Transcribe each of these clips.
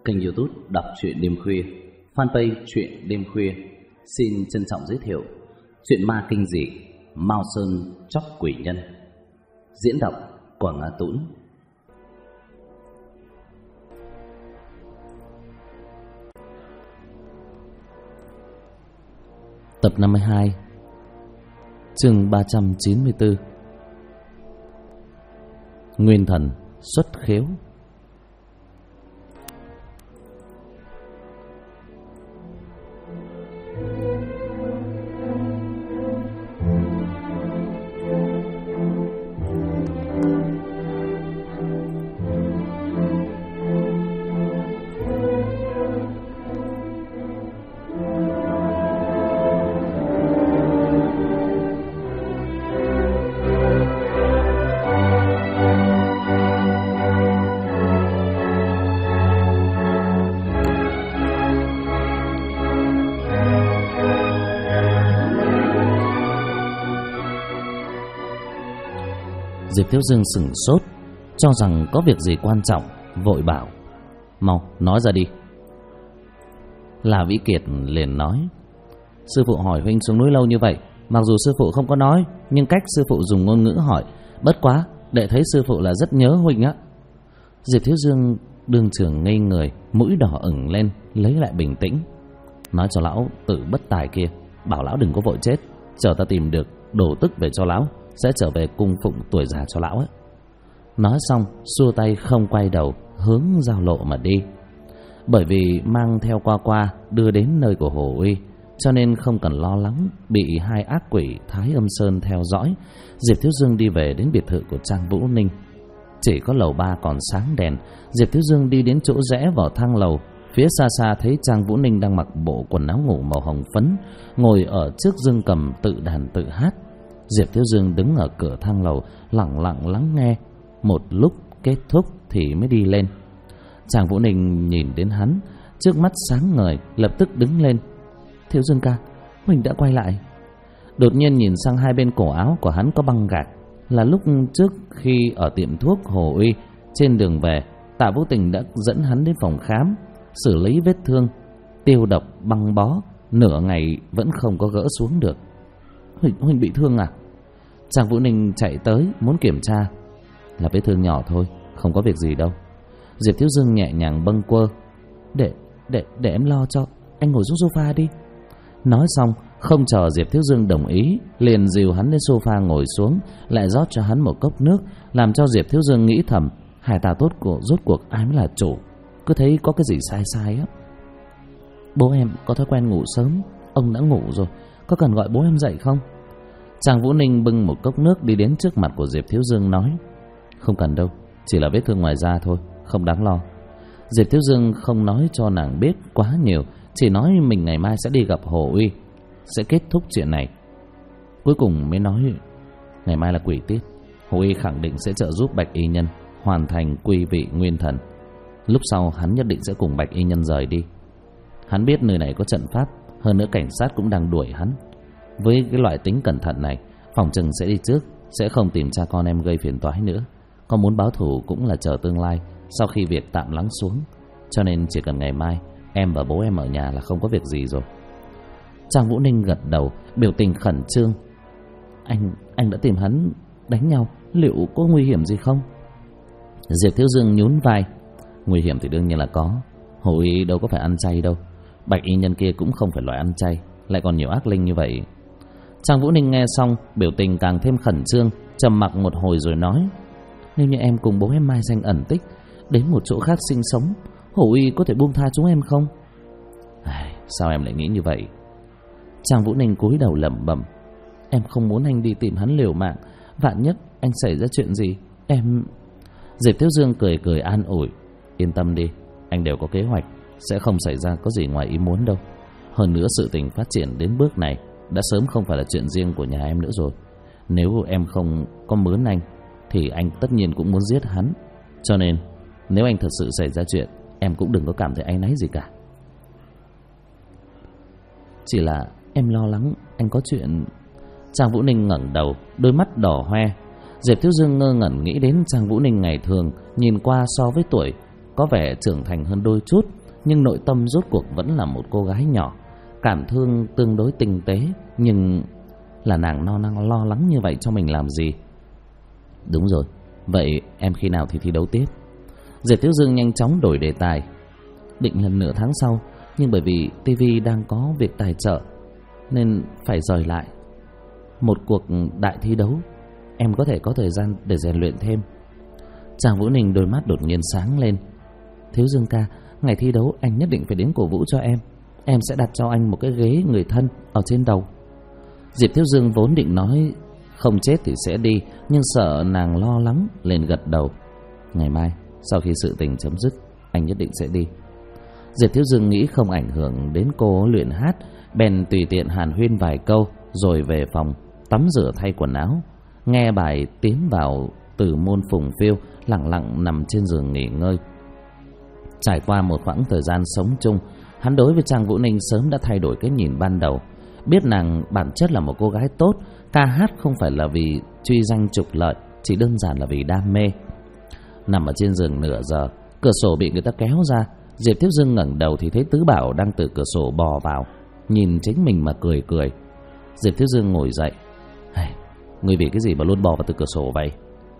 kênh YouTube Đọc truyện đêm khuya, fanpage truyện đêm khuya xin trân trọng giới thiệu truyện ma kinh dị Mao Sơn Chóc Quỷ Nhân, diễn đọc Quảng Á Tũng. Tập 52, chương 394. Nguyên thần xuất khiếu. Diệp Thiếu Dương sửng sốt, cho rằng có việc gì quan trọng, vội bảo: "Mau nói ra đi." La Vĩ Kiệt liền nói: "Sư phụ hỏi huynh xuống núi lâu như vậy, mặc dù sư phụ không có nói, nhưng cách sư phụ dùng ngôn ngữ hỏi, bất quá đệ thấy sư phụ là rất nhớ huynh á." Diệp Thiếu Dương đương trường ngây người, mũi đỏ ửng lên, lấy lại bình tĩnh, nói cho lão tự bất tài kia, bảo lão đừng có vội chết, chờ ta tìm được đồ tức về cho lão, sẽ trở về cung phụng tuổi già cho lão ấy. Nói xong xua tay không quay đầu, hướng giao lộ mà đi. Bởi vì mang theo qua đưa đến nơi của Hồ Uy, cho nên không cần lo lắng bị hai ác quỷ Thái Âm Sơn theo dõi. Diệp Thiếu Dương đi về đến biệt thự của Trang Vũ Ninh. Chỉ có lầu 3 còn sáng đèn. Diệp Thiếu Dương đi đến chỗ rẽ vào thang lầu. Phía xa xa thấy Trang Vũ Ninh đang mặc bộ quần áo ngủ màu hồng phấn, ngồi ở trước dương cầm tự đàn tự hát. Diệp Thiếu Dương đứng ở cửa thang lầu, lặng lặng lắng nghe. Một lúc kết thúc thì mới đi lên. Trang Vũ Ninh nhìn đến hắn, trước mắt sáng ngời, lập tức đứng lên: "Thiếu Dương ca, mình đã quay lại." Đột nhiên nhìn sang hai bên cổ áo của hắn có băng gạc, là lúc trước khi ở tiệm thuốc Hồ Uy. Trên đường về, Tạ Vũ Tình đã dẫn hắn đến phòng khám, xử lý vết thương, tiêu độc băng bó, nửa ngày vẫn không có gỡ xuống được. Huynh bị thương à?" Trang Vũ Ninh chạy tới muốn kiểm tra. "Là vết thương nhỏ thôi, không có việc gì đâu." Diệp Thiếu Dương nhẹ nhàng bâng quơ: Để em lo cho, anh ngồi xuống sofa đi." Nói xong không chờ Diệp Thiếu Dương đồng ý, liền dìu hắn lên sofa ngồi xuống, lại rót cho hắn một cốc nước, làm cho Diệp Thiếu Dương nghĩ thầm: hai ta tốt của rốt cuộc ai mới là chủ, cứ thấy có cái gì sai sai á. "Bố em có thói quen ngủ sớm, ông đã ngủ rồi, có cần gọi bố em dậy không?" Trang Vũ Ninh bưng một cốc nước đi đến trước mặt của Diệp Thiếu Dương nói: "Không cần đâu, chỉ là vết thương ngoài da thôi, không đáng lo." Diệp Thiếu Dương không nói cho nàng biết quá nhiều, chỉ nói mình ngày mai sẽ đi gặp Hồ Uy, sẽ kết thúc chuyện này. Cuối cùng mới nói ngày mai là quỷ tiết, Hồ Uy khẳng định sẽ trợ giúp Bạch Y Nhân hoàn thành quy vị nguyên thần. Lúc sau hắn nhất định sẽ cùng Bạch Y Nhân rời đi. Hắn biết nơi này có trận pháp, hơn nữa cảnh sát cũng đang đuổi hắn. Với cái loại tính cẩn thận này, phòng chừng sẽ đi trước, sẽ không tìm cha con em gây phiền toái nữa. Có muốn báo thù cũng là chờ tương lai, sau khi việc tạm lắng xuống. Cho nên chỉ cần ngày mai em và bố em ở nhà là không có việc gì rồi." Trang Vũ Ninh gật đầu, biểu tình khẩn trương: Anh đã tìm hắn đánh nhau, liệu có nguy hiểm gì không?" Diệp Thiếu Dương nhún vai: "Nguy hiểm thì đương nhiên là có. Hồ Uy đâu có phải ăn chay đâu, Bạch Y Nhân kia cũng không phải loại ăn chay, lại còn nhiều ác linh như vậy." Trang Vũ Ninh nghe xong, biểu tình càng thêm khẩn trương, trầm mặc một hồi rồi nói: "Nếu như em cùng bố em mai danh ẩn tích, đến một chỗ khác sinh sống, Hồ Uy có thể buông tha chúng em không?" "Sao em lại nghĩ như vậy?" Trang Vũ Ninh cúi đầu lẩm bẩm: "Em không muốn anh đi tìm hắn liều mạng, vạn nhất anh xảy ra chuyện gì, em..." Diệp Thiếu Dương cười cười an ủi: "Yên tâm đi, anh đều có kế hoạch, sẽ không xảy ra có gì ngoài ý muốn đâu. Hơn nữa sự tình phát triển đến bước này đã sớm không phải là chuyện riêng của nhà em nữa rồi. Nếu em không có mướn anh thì anh tất nhiên cũng muốn giết hắn. Cho nên nếu anh thật sự xảy ra chuyện, em cũng đừng có cảm thấy áy náy gì cả. Chỉ là em lo lắng anh có chuyện." Trang Vũ Ninh ngẩng đầu, đôi mắt đỏ hoe. Diệp Thiếu Dương ngơ ngẩn nghĩ đến Trang Vũ Ninh ngày thường nhìn qua so với tuổi có vẻ trưởng thành hơn đôi chút, nhưng nội tâm rốt cuộc vẫn là một cô gái nhỏ, cảm thương tương đối tinh tế. Nhưng là nàng lo lắng như vậy cho mình làm gì? Đúng rồi, vậy em khi nào thì thi đấu tiếp? Diệp Thiếu Dương nhanh chóng đổi đề tài. Định lần nửa tháng sau, nhưng bởi vì TV đang có việc tài trợ nên phải rời lại một cuộc đại thi đấu. Em có thể có thời gian để rèn luyện thêm. Chàng Vũ Ninh đôi mắt đột nhiên sáng lên. Thiếu Dương ca, ngày thi đấu anh nhất định phải đến cổ vũ cho em. Em sẽ đặt cho anh một cái ghế người thân ở trên đầu. Diệp Thiếu Dương vốn định nói không chết thì sẽ đi, nhưng sợ nàng lo lắng liền gật đầu. Ngày mai sau khi sự tình chấm dứt, anh nhất định sẽ đi. Diệp Thiếu Dương nghĩ không ảnh hưởng đến cô luyện hát, bèn tùy tiện hàn huyên vài câu rồi về phòng tắm rửa thay quần áo, nghe bài tiến vào từ môn phùng phiêu, lặng lặng nằm trên giường nghỉ ngơi. Trải qua một khoảng thời gian sống chung, hắn đối với Trang Vũ Ninh sớm đã thay đổi cái nhìn ban đầu. Biết nàng bản chất là một cô gái tốt, ca hát không phải là vì truy danh trục lợi, chỉ đơn giản là vì đam mê. Nằm ở trên giường nửa giờ, cửa sổ bị người ta kéo ra. Diệp Thiếu Dương ngẩng đầu thì thấy Tứ Bảo đang từ cửa sổ bò vào, nhìn chính mình mà cười cười. Diệp Thiếu Dương ngồi dậy. Ngươi vì cái gì mà luôn bò vào từ cửa sổ vậy?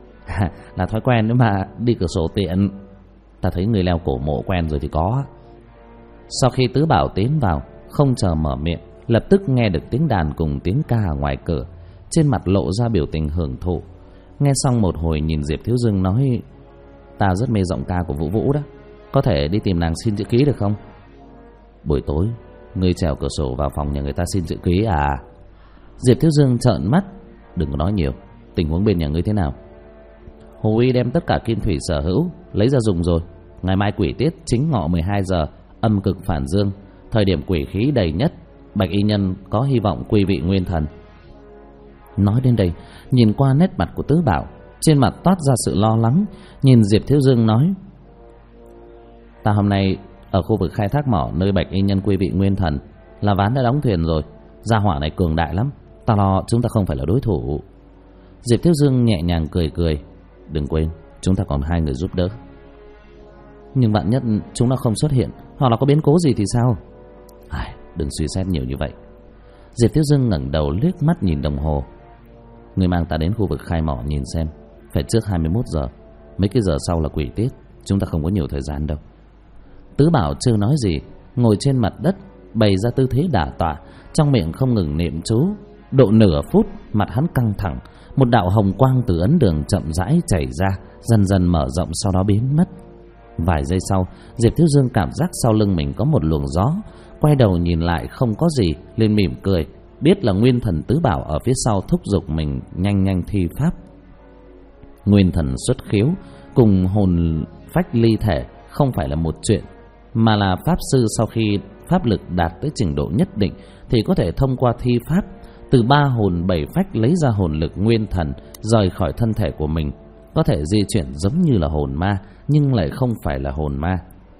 Là thói quen nữa mà, đi cửa sổ tiện. Ta thấy người leo cổ mộ quen rồi thì có. Sau khi Tứ Bảo tiến vào, không chờ mở miệng, lập tức nghe được tiếng đàn cùng tiếng ca ở ngoài cửa, trên mặt lộ ra biểu tình hưởng thụ. Nghe xong một hồi nhìn Diệp Thiếu Dương nói: Ta rất mê giọng ca của Vũ Vũ đó, có thể đi tìm nàng xin chữ ký được không? Buổi tối ngươi trèo cửa sổ vào phòng nhà người ta xin chữ ký à? Diệp Thiếu Dương trợn mắt. Đừng có nói nhiều, tình huống bên nhà ngươi thế nào? Hồ Y đem tất cả kim thủy sở hữu lấy ra dùng rồi. Ngày mai quỷ tiết chính ngọ 12 giờ, âm cực phản dương, thời điểm quỷ khí đầy nhất. Bạch y nhân có hy vọng quy vị nguyên thần. Nói đến đây, nhìn qua nét mặt của Tứ Bảo, trên mặt toát ra sự lo lắng. Nhìn Diệp Thiếu Dương nói: Ta hôm nay ở khu vực khai thác mỏ nơi Bạch y nhân quy vị nguyên thần, là ván đã đóng thuyền rồi. Gia hỏa này cường đại lắm, ta lo chúng ta không phải là đối thủ. Diệp Thiếu Dương nhẹ nhàng cười cười. Đừng quên, chúng ta còn hai người giúp đỡ. Nhưng vạn nhất chúng nó không xuất hiện, hoặc là có biến cố gì thì sao? Đừng suy xét nhiều như vậy. Diệp Thiếu Dương ngẩng đầu liếc mắt nhìn đồng hồ. Người mang ta đến khu vực khai mỏ nhìn xem, phải trước 21 giờ. Mấy cái giờ sau là quỷ tiết, chúng ta không có nhiều thời gian đâu. Tứ Bảo chưa nói gì, ngồi trên mặt đất bày ra tư thế đả tọa, trong miệng không ngừng niệm chú. Độ nửa phút, mặt hắn căng thẳng, một đạo hồng quang từ ấn đường chậm rãi chảy ra, dần dần mở rộng, sau đó biến mất. Vài giây sau, Diệp Thiếu Dương cảm giác sau lưng mình có một luồng gió, quay đầu nhìn lại không có gì, liền mỉm cười, biết là nguyên thần Tứ Bảo ở phía sau thúc giục mình nhanh nhanh thi pháp. Nguyên thần xuất khiếu cùng hồn phách ly thể không phải là một chuyện, mà là pháp sư sau khi pháp lực đạt tới trình độ nhất định thì có thể thông qua thi pháp từ 3 hồn 7 phách lấy ra hồn lực nguyên thần rời khỏi thân thể của mình, có thể di chuyển giống như là hồn ma nhưng lại không phải là hồn ma.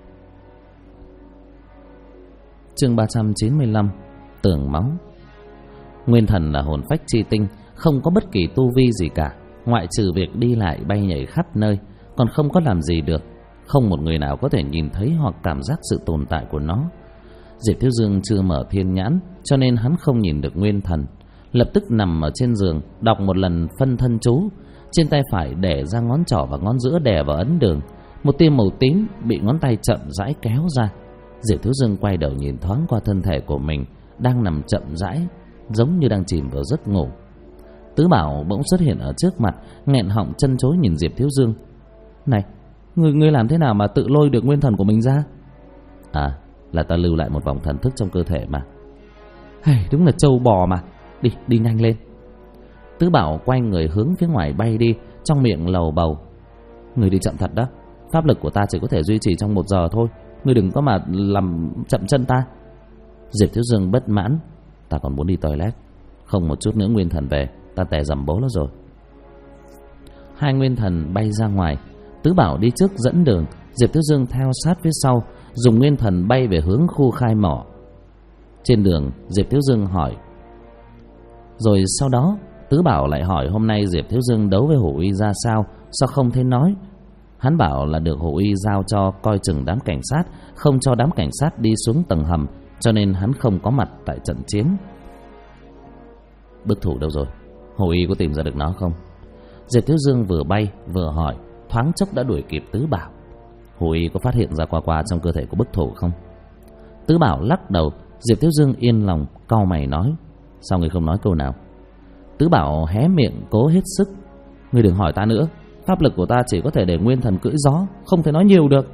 Chương 395 Tưởng máu. Nguyên thần là hồn phách chi tinh, không có bất kỳ tu vi gì cả, ngoại trừ việc đi lại bay nhảy khắp nơi, còn không có làm gì được. Không một người nào có thể nhìn thấy hoặc cảm giác sự tồn tại của nó. Diệp Thiếu Dương chưa mở thiên nhãn, cho nên hắn không nhìn được nguyên thần. Lập tức nằm ở trên giường, đọc một lần phân thân chú. Trên tay phải để ra ngón trỏ và ngón giữa đè vào ấn đường. Một tia màu tím bị ngón tay chậm rãi kéo ra. Diệp Thiếu Dương quay đầu nhìn thoáng qua thân thể của mình, đang nằm chậm rãi, giống như đang chìm vào giấc ngủ. Tứ Bảo bỗng xuất hiện ở trước mặt, nghẹn họng chân chối nhìn Diệp Thiếu Dương. Này, ngươi làm thế nào mà tự lôi được nguyên thần của mình ra? À, là ta lưu lại một vòng thần thức trong cơ thể mà. Đúng là trâu bò mà. Đi nhanh lên. Tứ Bảo quay người hướng phía ngoài bay đi, trong miệng lầu bầu. Ngươi đi chậm thật đó, pháp lực của ta chỉ có thể duy trì trong 1 giờ thôi, ngươi đừng có mà làm chậm chân ta. Diệp Thiếu Dương bất mãn. Ta còn muốn đi toilet, không một chút nữa nguyên thần về, ta tè dầm bố nó rồi. Hai nguyên thần bay ra ngoài, Tứ Bảo đi trước dẫn đường, Diệp Thiếu Dương theo sát phía sau, dùng nguyên thần bay về hướng khu khai mỏ. Trên đường, Diệp Thiếu Dương hỏi. Rồi sau đó, Tứ Bảo lại hỏi hôm nay Diệp Thiếu Dương đấu với Hổ Uy ra sao, sao không thấy nói. Hắn bảo là được Hồ Y giao cho coi chừng đám cảnh sát, không cho đám cảnh sát đi xuống tầng hầm, cho nên hắn không có mặt tại trận chiến. Bức thủ đâu rồi? Hồ Y có tìm ra được nó không? Diệp Thiếu Dương vừa bay vừa hỏi, thoáng chốc đã đuổi kịp Tứ Bảo. Hồ Y có phát hiện ra qua trong cơ thể của bức thủ không? Tứ Bảo lắc đầu. Diệp Thiếu Dương yên lòng, cau mày nói, sao ngươi không nói câu nào? Tứ Bảo hé miệng cố hết sức. Ngươi đừng hỏi ta nữa, pháp lực của ta chỉ có thể để nguyên thần cưỡi gió, không thể nói nhiều được.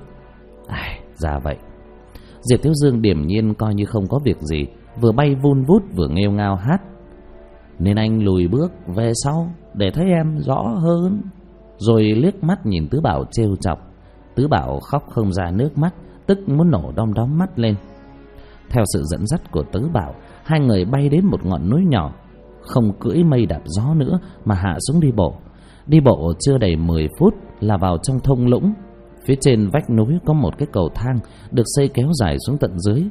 Ra vậy. Diệp Thiếu Dương điềm nhiên coi như không có việc gì, vừa bay vun vút vừa nghêu ngao hát. Nên anh lùi bước về sau để thấy em rõ hơn. Rồi liếc mắt nhìn Tứ Bảo trêu chọc. Tứ Bảo khóc không ra nước mắt, tức muốn nổ đom đóm mắt lên. Theo sự dẫn dắt của Tứ Bảo, hai người bay đến một ngọn núi nhỏ, không cưỡi mây đạp gió nữa mà hạ xuống đi bộ. Đi bộ chưa đầy 10 phút là vào trong thung lũng. Phía trên vách núi có một cái cầu thang được xây kéo dài xuống tận dưới.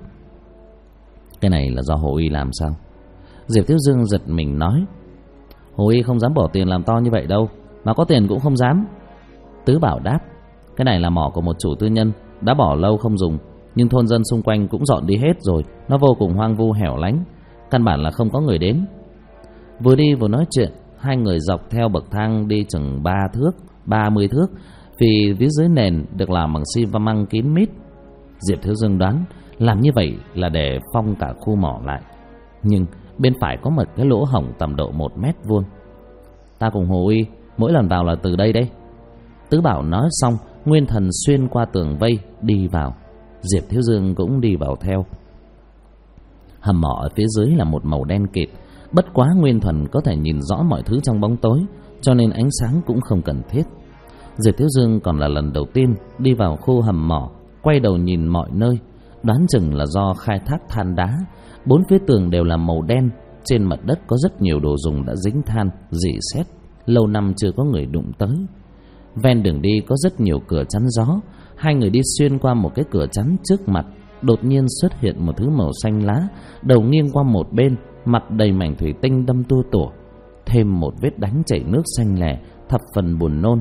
Cái này là do Hồ Y làm sao? Diệp Thiếu Dương giật mình nói, Hồ Y không dám bỏ tiền làm to như vậy đâu, mà có tiền cũng không dám. Tứ Bảo đáp, cái này là mỏ của một chủ tư nhân, đã bỏ lâu không dùng, nhưng thôn dân xung quanh cũng dọn đi hết rồi, nó vô cùng hoang vu hẻo lánh, căn bản là không có người đến. Vừa đi vừa nói chuyện, hai người dọc theo bậc thang đi chừng 30 thước, vì phía dưới nền được làm bằng xi măng kín mít. Diệp Thiếu Dương đoán làm như vậy là để phong cả khu mỏ lại, nhưng bên phải có một cái lỗ hổng tầm độ 1 mét vuông. Ta cùng Hồ Y mỗi lần vào là từ đây đấy. Tứ Bảo nói xong, nguyên thần xuyên qua tường vây đi vào. Diệp Thiếu Dương cũng đi vào theo. Hầm mỏ ở phía dưới là một màu đen kịt, bất quá nguyên thần có thể nhìn rõ mọi thứ trong bóng tối, cho nên ánh sáng cũng không cần thiết. Diệp Thiếu Dương còn là lần đầu tiên đi vào khu hầm mỏ, quay đầu nhìn mọi nơi, đoán chừng là do khai thác than đá. Bốn phía tường đều là màu đen, trên mặt đất có rất nhiều đồ dùng đã dính than, rỉ sét, lâu năm chưa có người đụng tới. Ven đường đi có rất nhiều cửa chắn gió. Hai người đi xuyên qua một cái cửa chắn trước mặt, đột nhiên xuất hiện một thứ màu xanh lá, đầu nghiêng qua một bên, mặt đầy mảnh thủy tinh đâm tua tủa, thêm một vết đánh chảy nước xanh lè, thập phần buồn nôn.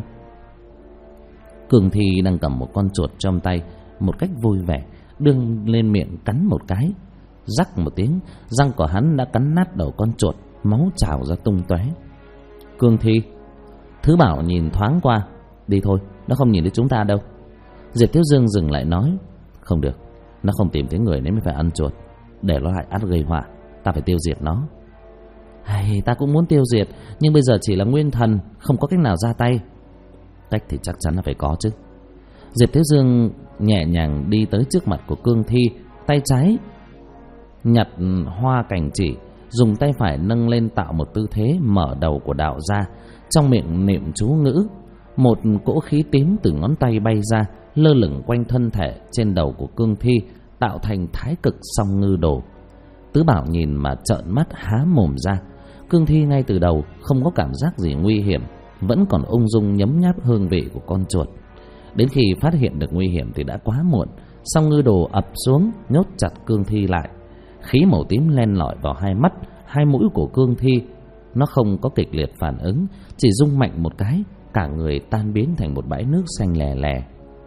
Cường Thi đang cầm một con chuột trong tay, một cách vui vẻ, đương lên miệng cắn một cái. Rắc một tiếng, răng của hắn đã cắn nát đầu con chuột, máu trào ra tung tóe. Cường Thi. Thứ Bảo nhìn thoáng qua, đi thôi, nó không nhìn thấy chúng ta đâu. Diệp Thiếu Dương dừng lại nói, không được, nó không tìm thấy người nên mới phải ăn chuột, để nó lại ắt gây họa, ta phải tiêu diệt nó. Ta cũng muốn tiêu diệt, nhưng bây giờ chỉ là nguyên thần, không có cách nào ra tay. Cách thì chắc chắn là phải có chứ. Diệp Thiếu Dương nhẹ nhàng đi tới trước mặt của Cương Thi, tay trái nhặt hoa cảnh chỉ, dùng tay phải nâng lên tạo một tư thế mở đầu của đạo ra, trong miệng niệm chú ngữ. Một cỗ khí tím từ ngón tay bay ra, lơ lửng quanh thân thể trên đầu của Cương Thi, tạo thành Thái Cực Song Ngư Đồ. Tứ Bảo nhìn mà trợn mắt há mồm ra. Cương Thi ngay từ đầu không có cảm giác gì nguy hiểm, vẫn còn ung dung nhấm nháp hương vị của con chuột. Đến khi phát hiện được nguy hiểm thì đã quá muộn. Song Ngư Đồ ập xuống nhốt chặt Cương Thi lại. Khí màu tím len lỏi vào hai mắt, hai mũi của Cương Thi. Nó không có kịch liệt phản ứng, chỉ rung mạnh một cái, cả người tan biến thành một bãi nước xanh lè lè.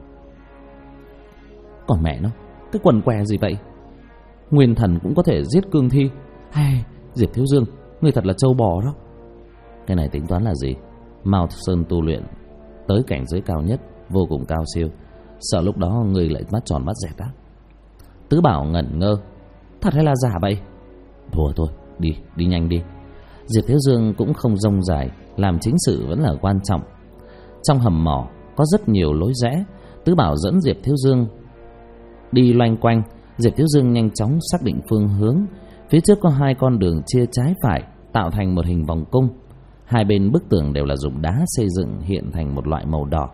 Còn mẹ nó, cái quần què gì vậy? Nguyên thần cũng có thể giết Cương Thi. Diệp Thiếu Dương, ngươi thật là trâu bò đó. Cái này tính toán là gì? Mao Sơn tu luyện tới cảnh giới cao nhất, vô cùng cao siêu, sợ lúc đó người lại mắt tròn mắt dẹt á. Tứ Bảo ngẩn ngơ, thật hay là giả vậy? Thôi, đi nhanh đi. Diệp Thiếu Dương cũng không rông dài, làm chính sự vẫn là quan trọng. Trong hầm mỏ có rất nhiều lối rẽ. Tứ Bảo dẫn Diệp Thiếu Dương đi loanh quanh. Diệp Thiếu Dương nhanh chóng xác định phương hướng. Phía trước có hai con đường chia trái phải, tạo thành một hình vòng cung. Hai bên bức tường đều là dùng đá xây dựng hiện thành một loại màu đỏ.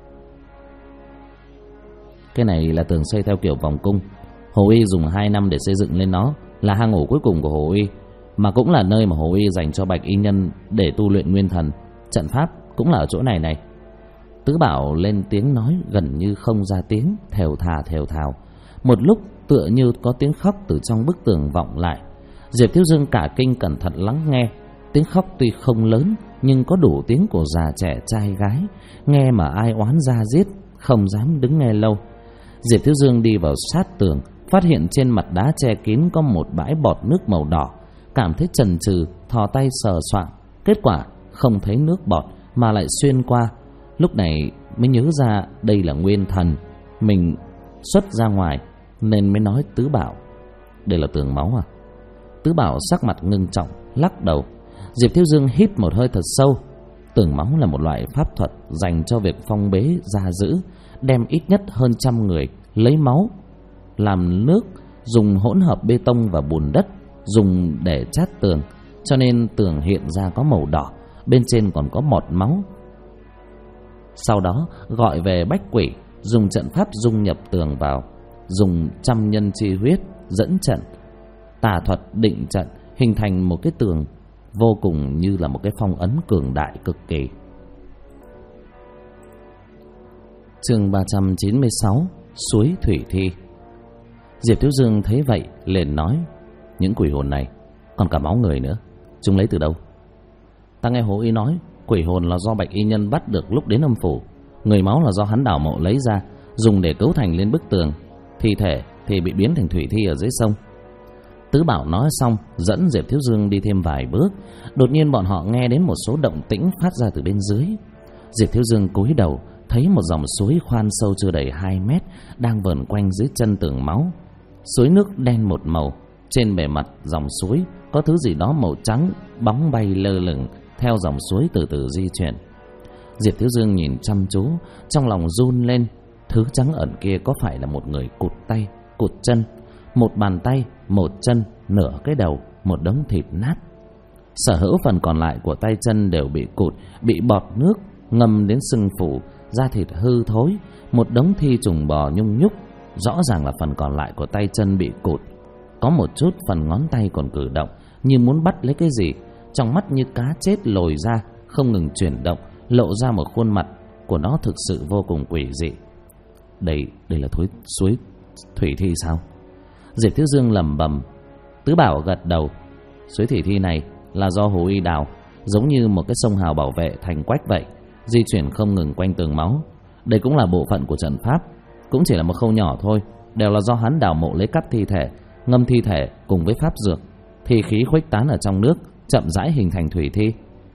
Cái này là tường xây theo kiểu vòng cung. Hồ Y dùng 2 năm để xây dựng lên nó, là hang ổ cuối cùng của Hồ Y, mà cũng là nơi mà Hồ Y dành cho Bạch Y Nhân để tu luyện nguyên thần. Trận pháp cũng là ở chỗ này. Tứ Bảo lên tiếng nói gần như không ra tiếng, thều thào. Một lúc tựa như có tiếng khóc từ trong bức tường vọng lại. Diệp Thiếu Dương cả kinh cẩn thận lắng nghe. Tiếng khóc tuy không lớn nhưng có đủ tiếng của già trẻ trai gái, nghe mà ai oán ra giết, không dám đứng nghe lâu. Diệp Thiếu Dương đi vào sát tường, phát hiện trên mặt đá che kín có một bãi bọt nước màu đỏ, cảm thấy chần chừ, thò tay sờ soạng, kết quả không thấy nước bọt mà lại xuyên qua. Lúc này mới nhớ ra đây là nguyên thần mình xuất ra ngoài, nên mới nói Tứ Bảo: đây là tường máu à? Tứ Bảo sắc mặt ngưng trọng, lắc đầu. Diệp Thiếu Dương hít một hơi thật sâu. Tường máu là một loại pháp thuật dành cho việc phong bế gia giữ, đem ít nhất hơn 100 người lấy máu làm nước, dùng hỗn hợp bê tông và bùn đất, dùng để chát tường, cho nên tường hiện ra có màu đỏ, bên trên còn có bọt máu. Sau đó gọi về bách quỷ, dùng trận pháp dung nhập tường vào, dùng trăm nhân chi huyết dẫn trận, tà thuật định trận, hình thành một cái tường vô cùng như là một cái phong ấn cường đại cực kỳ. Chương 396: Suối thủy thi. Diệp Thiếu Dương thấy vậy liền nói: những quỷ hồn này còn cả máu người nữa, chúng lấy từ đâu? Ta nghe Hồ Y nói quỷ hồn là do Bạch Y Nhân bắt được lúc đến âm phủ, người máu là do hắn đào mộ lấy ra, dùng để cấu thành lên bức tường, thi thể thì bị biến thành thủy thi ở dưới sông. Tứ Bảo nói xong dẫn Diệp Thiếu Dương đi thêm vài bước. Đột nhiên bọn họ nghe đến một số động tĩnh phát ra từ bên dưới. Diệp Thiếu Dương cúi đầu thấy một dòng suối khoan sâu chưa đầy 2 mét đang vờn quanh dưới chân tường máu. Suối nước đen một màu, trên bề mặt dòng suối có thứ gì đó màu trắng bóng bay lơ lửng theo dòng suối từ từ di chuyển. Diệp Thiếu Dương nhìn chăm chú, trong lòng run lên. Thứ trắng ẩn kia có phải là một người cụt tay, cụt chân, một bàn tay, một chân, nửa cái đầu, một đống thịt nát. Sở hữu phần còn lại của tay chân đều bị cụt, bị bọt nước ngâm đến sưng phù, da thịt hư thối, một đống thi trùng bò nhung nhúc. Rõ ràng là phần còn lại của tay chân bị cụt, có một chút phần ngón tay còn cử động như muốn bắt lấy cái gì. Trong mắt như cá chết lồi ra, không ngừng chuyển động, lộ ra một khuôn mặt của nó thực sự vô cùng quỷ dị. Đây là suối thủy thi sao? Diệp Thiếu Dương lẩm bẩm. Tứ Bảo gật đầu. Suối thủy thi này là do Hồ Y đào, giống như một cái sông hào bảo vệ thành quách vậy, di chuyển không ngừng quanh tường máu. Đây cũng là bộ phận của trận pháp, cũng chỉ là một khâu nhỏ thôi, đều là do hắn đào mộ lấy cắp thi thể, ngâm thi thể cùng với pháp dược, thi khí khuếch tán ở trong nước, chậm rãi hình thành thủy thi.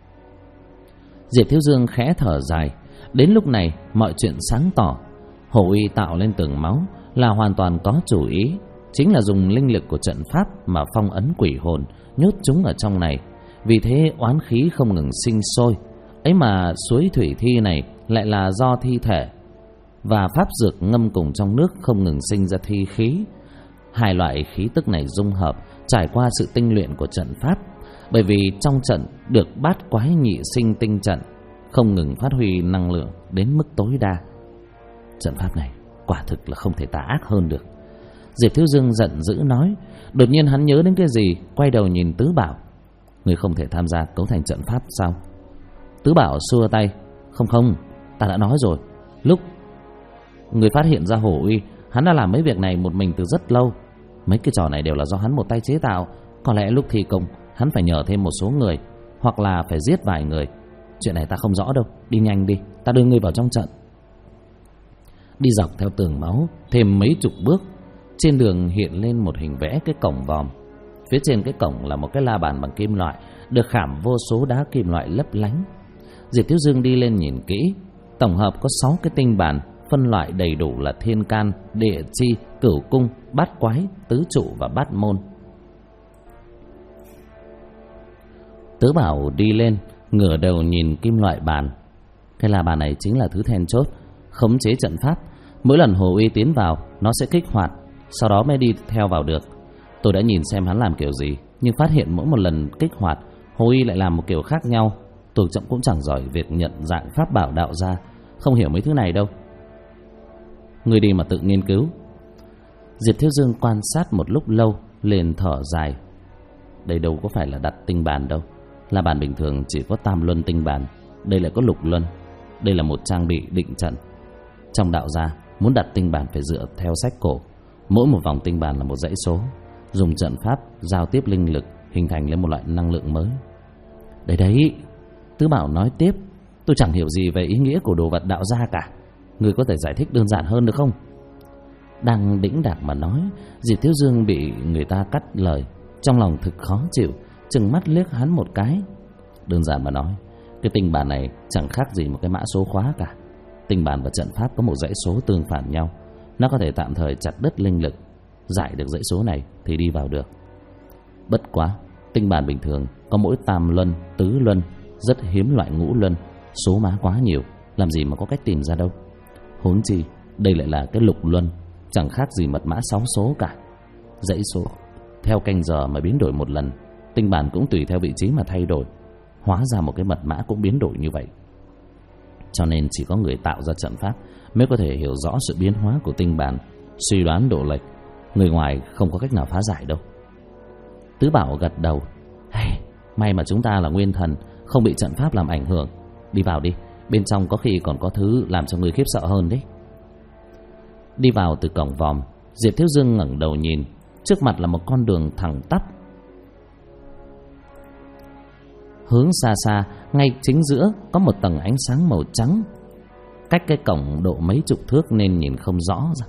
Diệp Thiếu Dương khẽ thở dài. Đến lúc này mọi chuyện sáng tỏ. Hồ Y tạo lên tường máu là hoàn toàn có chủ ý, chính là dùng linh lực của trận pháp mà phong ấn quỷ hồn, nhốt chúng ở trong này. Vì thế oán khí không ngừng sinh sôi. Ấy mà suối thủy thi này lại là do thi thể và pháp dược ngâm cùng trong nước không ngừng sinh ra thi khí. Hai loại khí tức này dung hợp, trải qua sự tinh luyện của trận pháp. Bởi vì trong trận được bát quái nhị sinh tinh trận, không ngừng phát huy năng lượng đến mức tối đa. Trận pháp này quả thực là không thể tà ác hơn được. Diệp Thiếu Dương giận dữ nói. Đột nhiên hắn nhớ đến cái gì, quay đầu nhìn Tứ Bảo. Người không thể tham gia cấu thành trận pháp sao? Tứ Bảo xua tay. Không, ta đã nói rồi. Lúc người phát hiện ra Hổ Uy, hắn đã làm mấy việc này một mình từ rất lâu. Mấy cái trò này đều là do hắn một tay chế tạo. Có lẽ lúc thi công hắn phải nhờ thêm một số người, hoặc là phải giết vài người. Chuyện này ta không rõ đâu. Đi nhanh đi, ta đưa ngươi vào trong trận. Đi dọc theo tường máu thêm mấy chục bước, trên đường hiện lên một hình vẽ cái cổng vòm. Phía trên cái cổng là một cái la bàn bằng kim loại, được khảm vô số đá kim loại lấp lánh. Diệp Thiếu Dương đi lên nhìn kỹ, tổng hợp có 6 cái tinh bàn, phân loại đầy đủ là thiên can, địa chi, cửu cung, bát quái, tứ trụ và bát môn. Tứ Bảo đi lên, ngửa đầu nhìn kim loại bàn. Cái la bàn này chính là thứ then chốt khống chế trận pháp. Mỗi lần Hồ Uy tiến vào, nó sẽ kích hoạt, sau đó mới đi theo vào được. Tôi đã nhìn xem hắn làm kiểu gì, nhưng phát hiện mỗi một lần kích hoạt, Hồ Uy lại làm một kiểu khác nhau. Tôi cũng chẳng giỏi việc nhận dạng pháp bảo đạo gia, không hiểu mấy thứ này đâu. Người đi mà tự nghiên cứu. Diệp Thiếu Dương quan sát một lúc lâu, liền thở dài. Đây đâu có phải là đặt tinh bàn đâu. La bàn bình thường chỉ có tam luân tinh bàn, đây lại có lục luân. Đây là một trang bị định trận. Trong đạo gia, muốn đặt tinh bàn phải dựa theo sách cổ. Mỗi một vòng tinh bàn là một dãy số, dùng trận pháp giao tiếp linh lực, hình thành lên một loại năng lượng mới. Đấy, Tứ Bảo nói tiếp, tôi chẳng hiểu gì về ý nghĩa của đồ vật đạo gia cả. Người có thể giải thích đơn giản hơn được không? Đang đĩnh đạc mà nói, Diệp Thiếu Dương bị người ta cắt lời, trong lòng thực khó chịu, trừng mắt liếc hắn một cái. Đơn giản mà nói, cái tinh bản này chẳng khác gì một cái mã số khóa cả. Tinh bản và trận pháp có một dãy số tương phản nhau, nó có thể tạm thời chặt đứt linh lực. Giải được dãy số này thì đi vào được. Bất quá, tinh bản bình thường có mỗi tam luân, tứ luân, rất hiếm loại ngũ luân, số má quá nhiều, làm gì mà có cách tìm ra đâu. Huống chi đây lại là cái lục luân, chẳng khác gì mật mã 6 số cả. Dãy số theo canh giờ mà biến đổi một lần, tinh bản cũng tùy theo vị trí mà thay đổi. Hóa ra một cái mật mã cũng biến đổi như vậy. Cho nên chỉ có người tạo ra trận pháp mới có thể hiểu rõ sự biến hóa của tinh bản, suy đoán độ lệch. Người ngoài không có cách nào phá giải đâu. Tứ Bảo gật đầu. May mà chúng ta là nguyên thần, không bị trận pháp làm ảnh hưởng. Đi vào đi, bên trong có khi còn có thứ làm cho người khiếp sợ hơn đấy. Đi vào từ cổng vòm, Diệp Thiếu Dương ngẩng đầu nhìn, trước mặt là một con đường thẳng tắp. Hướng xa xa, ngay chính giữa có một tầng ánh sáng màu trắng. Cách cái cổng độ mấy chục thước nên nhìn không rõ ra.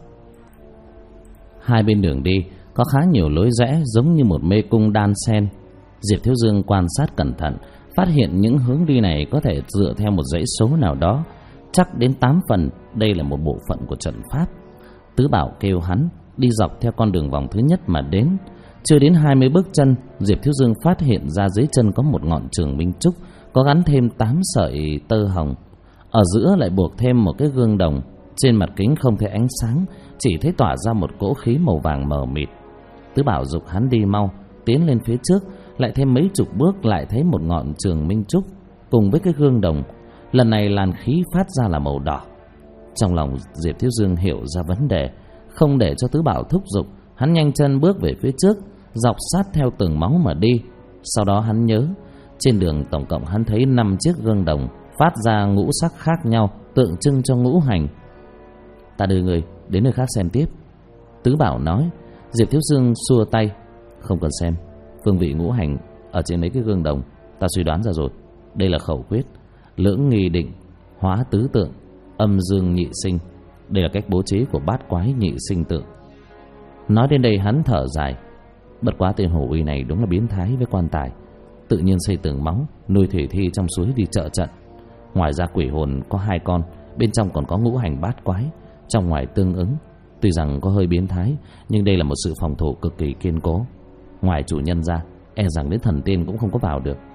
Hai bên đường đi có khá nhiều lối rẽ giống như một mê cung đan xen. Diệp Thiếu Dương quan sát cẩn thận, phát hiện những hướng đi này có thể dựa theo một dãy số nào đó, chắc đến 8 phần đây là một bộ phận của trận pháp. Tứ Bảo kêu hắn đi dọc theo con đường vòng thứ nhất mà đến. Chưa đến 20 bước chân, Diệp Thiếu Dương phát hiện ra dưới chân có một ngọn trường minh trúc, có gắn thêm 8 sợi tơ hồng. Ở giữa lại buộc thêm một cái gương đồng, trên mặt kính không thấy ánh sáng, chỉ thấy tỏa ra một cỗ khí màu vàng mờ mịt. Tứ Bảo giục hắn đi mau, tiến lên phía trước, lại thêm mấy chục bước lại thấy một ngọn trường minh trúc cùng với cái gương đồng. Lần này làn khí phát ra là màu đỏ. Trong lòng Diệp Thiếu Dương hiểu ra vấn đề, không để cho Tứ Bảo thúc giục, hắn nhanh chân bước về phía trước, dọc sát theo tường máu mà đi. Sau đó hắn nhớ, trên đường tổng cộng hắn thấy 5 chiếc gương đồng phát ra ngũ sắc khác nhau, tượng trưng cho ngũ hành. Ta đưa người đến nơi khác xem tiếp, Tứ Bảo nói. Diệp Thiếu Dương xua tay, không cần xem, phương vị ngũ hành ở trên mấy cái gương đồng ta suy đoán ra rồi. Đây là khẩu quyết: lưỡng nghi định, hóa tứ tượng, âm dương nhị sinh. Đây là cách bố trí của bát quái nhị sinh tượng. Nói đến đây hắn thở dài. Bất quá tên hổ uy này đúng là biến thái với quan tài, tự nhiên xây tường máu, nuôi thủy thi trong suối đi trợ trận. Ngoài ra quỷ hồn có 2 con, bên trong còn có ngũ hành bát quái, trong ngoài tương ứng. Tuy rằng có hơi biến thái, nhưng đây là một sự phòng thủ cực kỳ kiên cố. Ngoài chủ nhân ra, e rằng đến thần tiên cũng không có vào được.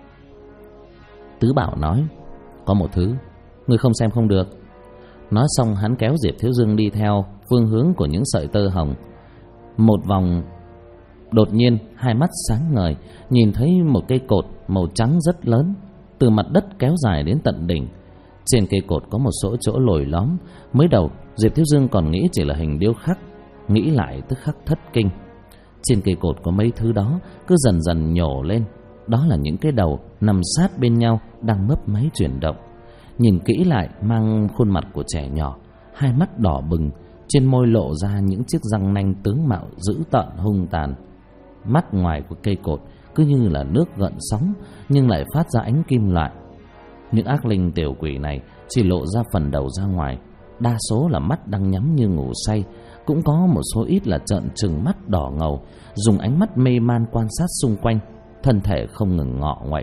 Tứ Bảo nói, có một thứ người không xem không được. Nói xong hắn kéo Diệp Thiếu Dương đi theo phương hướng của những sợi tơ hồng. Một vòng, đột nhiên hai mắt sáng ngời, nhìn thấy một cây cột màu trắng rất lớn, từ mặt đất kéo dài đến tận đỉnh. Trên cây cột có một số chỗ lồi lõm. Mới đầu Diệp Thiếu Dương còn nghĩ chỉ là hình điêu khắc, nghĩ lại tức khắc thất kinh. Trên cây cột có mấy thứ đó cứ dần dần nhổ lên. Đó là những cái đầu nằm sát bên nhau, đang mấp máy chuyển động. Nhìn kỹ lại mang khuôn mặt của trẻ nhỏ, hai mắt đỏ bừng, trên môi lộ ra những chiếc răng nanh tướng mạo dữ tợn hung tàn. Mắt ngoài của cây cột cứ như là nước gợn sóng, nhưng lại phát ra ánh kim loại. Những ác linh tiểu quỷ này chỉ lộ ra phần đầu ra ngoài, đa số là mắt đang nhắm như ngủ say, cũng có một số ít là trợn trừng mắt đỏ ngầu, dùng ánh mắt mê man quan sát xung quanh, thân thể không ngừng ngọ nguậy.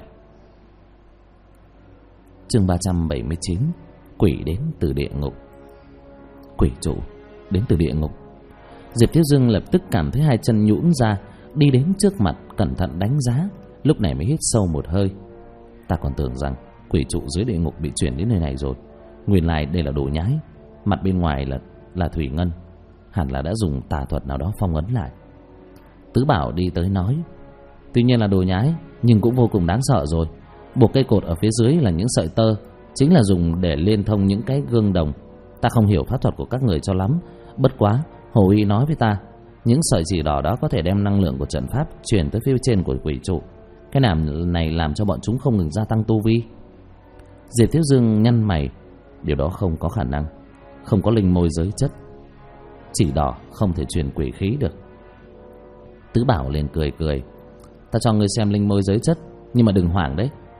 Chương 379: Quỷ đến từ địa ngục. Quỷ chủ đến từ địa ngục. Diệp Thiếu Dương lập tức cảm thấy hai chân nhũn ra, đi đến trước mặt cẩn thận đánh giá, lúc này mới hít sâu một hơi. Ta còn tưởng rằng quỷ trụ dưới địa ngục bị chuyển đến nơi này rồi, nguyên lai đây là đồ nhái. Mặt bên ngoài là thủy ngân, hẳn là đã dùng tà thuật nào đó phong ấn lại. Tứ Bảo đi tới nói, tuy nhiên là đồ nhái nhưng cũng vô cùng đáng sợ rồi. Buộc cây cột ở phía dưới là những sợi tơ, chính là dùng để liên thông những cái gương đồng. Ta không hiểu pháp thuật của các người cho lắm, bất quá Hồ Y nói với ta, những sợi chỉ đỏ đó có thể đem năng lượng của trận pháp chuyển tới phía trên của quỷ trụ. Cái này làm cho bọn chúng không ngừng gia tăng tu vi. Diệp Thiếu Dương nhăn mày, điều đó không có khả năng, không có linh môi giới chất, chỉ đỏ không thể truyền quỷ khí được. Tứ Bảo liền cười cười, ta cho ngươi xem linh môi giới chất, nhưng mà đừng hoảng đấy.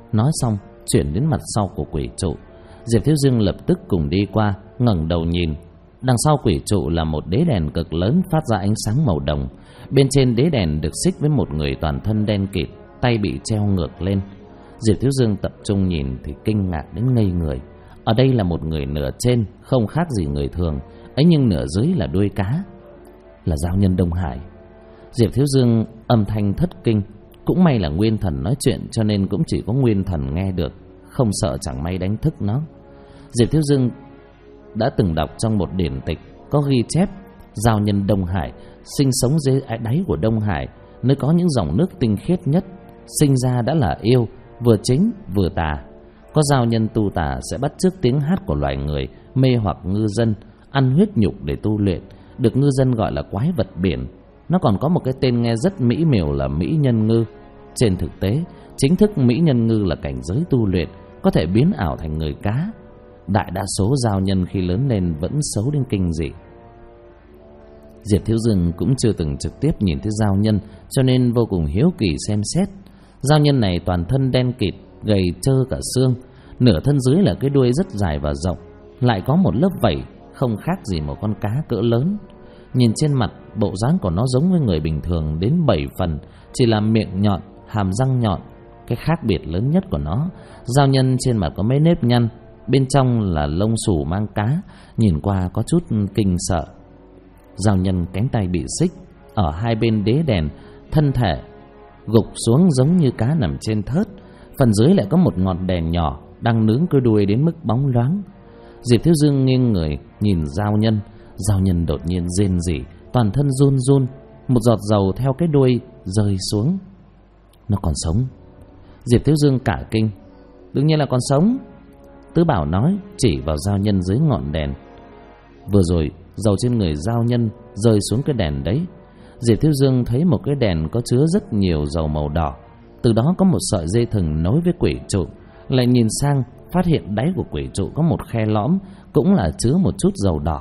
Nói xong chuyển đến mặt sau của quỷ trụ. Diệp Thiếu Dương lập tức cùng đi qua, ngẩng đầu nhìn. Đằng sau quỷ trụ là một đế đèn cực lớn phát ra ánh sáng màu đồng. Bên trên đế đèn được xích với một người toàn thân đen kịt, tay bị treo ngược lên. Diệp Thiếu Dương tập trung nhìn thì kinh ngạc đến ngây người. Ở đây là một người nửa trên không khác gì người thường, ấy nhưng nửa dưới là đuôi cá, là giao nhân Đông Hải. Diệp Thiếu Dương âm thanh thất kinh. Cũng may là nguyên thần nói chuyện, cho nên cũng chỉ có nguyên thần nghe được, không sợ chẳng may đánh thức nó. Diệp Thiếu Dương đã từng đọc trong một điển tịch có ghi chép giao nhân Đông Hải sinh sống dưới đáy của Đông Hải, nơi có những dòng nước tinh khiết nhất. Sinh ra đã là yêu, vừa chính vừa tà. Có giao nhân tu tà sẽ bắt chước tiếng hát của loài người, mê hoặc ngư dân, ăn huyết nhục để tu luyện, được ngư dân gọi là quái vật biển. Nó còn có một cái tên nghe rất mỹ miều là mỹ nhân ngư. Trên thực tế, chính thức mỹ nhân ngư là cảnh giới tu luyện, có thể biến ảo thành người cá. Đại đa số giao nhân khi lớn lên vẫn xấu đến kinh dị. Diệp Thiếu Dương cũng chưa từng trực tiếp nhìn thấy giao nhân, cho nên vô cùng hiếu kỳ xem xét. Giao nhân này toàn thân đen kịt, gầy trơ cả xương, nửa thân dưới là cái đuôi rất dài và rộng, lại có một lớp vảy không khác gì một con cá cỡ lớn. Nhìn trên mặt, bộ dáng của nó giống với người bình thường đến 7 phần, chỉ là miệng nhọn, hàm răng nhọn. Cái khác biệt lớn nhất của nó, giao nhân trên mặt có mấy nếp nhăn, bên trong là lông xù mang cá, nhìn qua có chút kinh sợ. Giao nhân cánh tay bị xích, ở hai bên đế đèn, thân thể gục xuống giống như cá nằm trên thớt. Phần dưới lại có một ngọn đèn nhỏ đang nướng cái đuôi đến mức bóng loáng. Diệp Thiếu Dương nghiêng người nhìn giao nhân. Giao nhân đột nhiên rên rỉ, toàn thân run run, một giọt dầu theo cái đuôi rơi xuống. Nó còn sống. Diệp Thiếu Dương cả kinh. Đương nhiên là còn sống, Tứ Bảo nói, chỉ vào giao nhân dưới ngọn đèn. Vừa rồi dầu trên người giao nhân rơi xuống cái đèn đấy. Diệp Thiếu Dương thấy một cái đèn có chứa rất nhiều dầu màu đỏ. Từ đó có một sợi dây thừng nối với quỷ trụ. Lại nhìn sang, phát hiện đáy của quỷ trụ có một khe lõm, cũng là chứa một chút dầu đỏ.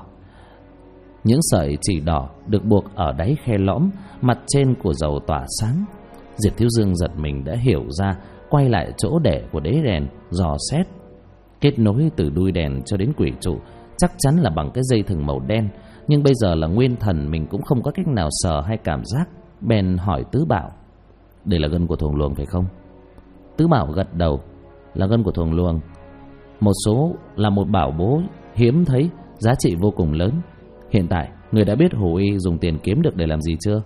Những sợi chỉ đỏ được buộc ở đáy khe lõm, mặt trên của dầu tỏa sáng. Diệp Thiếu Dương giật mình đã hiểu ra, quay lại chỗ để của đế đèn, dò xét. Kết nối từ đuôi đèn cho đến quỷ trụ chắc chắn là bằng cái dây thừng màu đen, nhưng bây giờ là nguyên thần, mình cũng không có cách nào sờ hay cảm giác. Bèn hỏi Tứ Bảo, đây là gân của thuồng luồng phải không? Tứ Bảo gật đầu, là gân của thuồng luồng. Một số là một bảo bối hiếm thấy, giá trị vô cùng lớn. Hiện tại người đã biết Hồ Y dùng tiền kiếm được để làm gì chưa?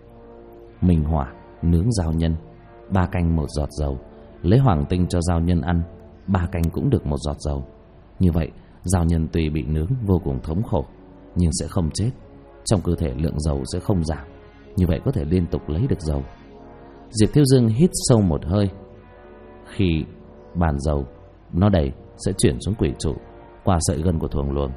Minh hỏa nướng giao nhân, 3 canh 1 giọt dầu. Lấy hoàng tinh cho giao nhân ăn, 3 canh cũng được 1 giọt dầu. Như vậy giao nhân tuy bị nướng vô cùng thống khổ, nhưng sẽ không chết. Trong cơ thể lượng dầu sẽ không giảm, như vậy có thể liên tục lấy được dầu. Diệp Thiếu Dương hít sâu một hơi. Khi bàn dầu nó đầy sẽ chuyển xuống quỷ trụ qua sợi gân của thuồng luồng.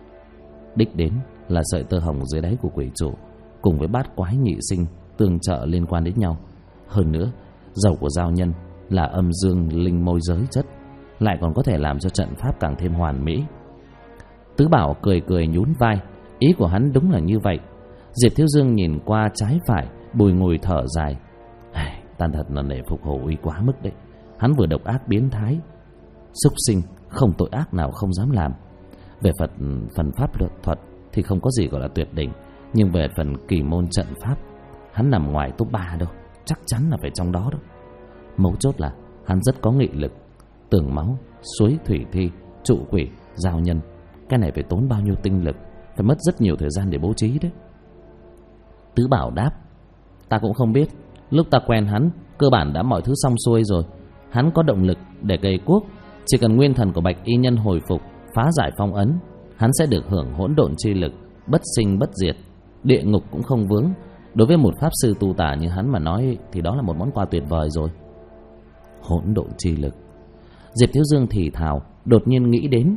Đích đến là sợi tơ hồng dưới đáy của quỷ trụ cùng với bát quái nhị sinh tương trợ liên quan đến nhau. Hơn nữa, dầu của giao nhân là âm dương linh môi giới chất, lại còn có thể làm cho trận pháp càng thêm hoàn mỹ. Tứ Bảo cười cười nhún vai, ý của hắn đúng là như vậy. Diệp Thiếu Dương nhìn qua trái phải, bùi ngùi thở dài. Ta thật là nể phục Hồ Uy quá mức đấy. Hắn vừa độc ác biến thái, súc sinh, không tội ác nào không dám làm. Về phần pháp luật thuật thì không có gì gọi là tuyệt đỉnh, nhưng về phần kỳ môn trận pháp, hắn nằm ngoài top 3 đâu, chắc chắn là phải trong đó đâu. Mấu chốt là hắn rất có nghị lực. Tường máu, suối thủy thi, trụ quỷ, giao nhân, cái này phải tốn bao nhiêu tinh lực, phải mất rất nhiều thời gian để bố trí đấy. Tứ Bảo đáp, ta cũng không biết. Lúc ta quen hắn, cơ bản đã mọi thứ xong xuôi rồi. Hắn có động lực để gây quốc, chỉ cần nguyên thần của Bạch Y Nhân hồi phục, phá giải phong ấn, hắn sẽ được hưởng hỗn độn chi lực, bất sinh bất diệt, địa ngục cũng không vướng. Đối với một pháp sư tu tà như hắn mà nói thì đó là một món quà tuyệt vời rồi. Hỗn độn chi lực. Diệp Thiếu Dương thì thào, đột nhiên nghĩ đến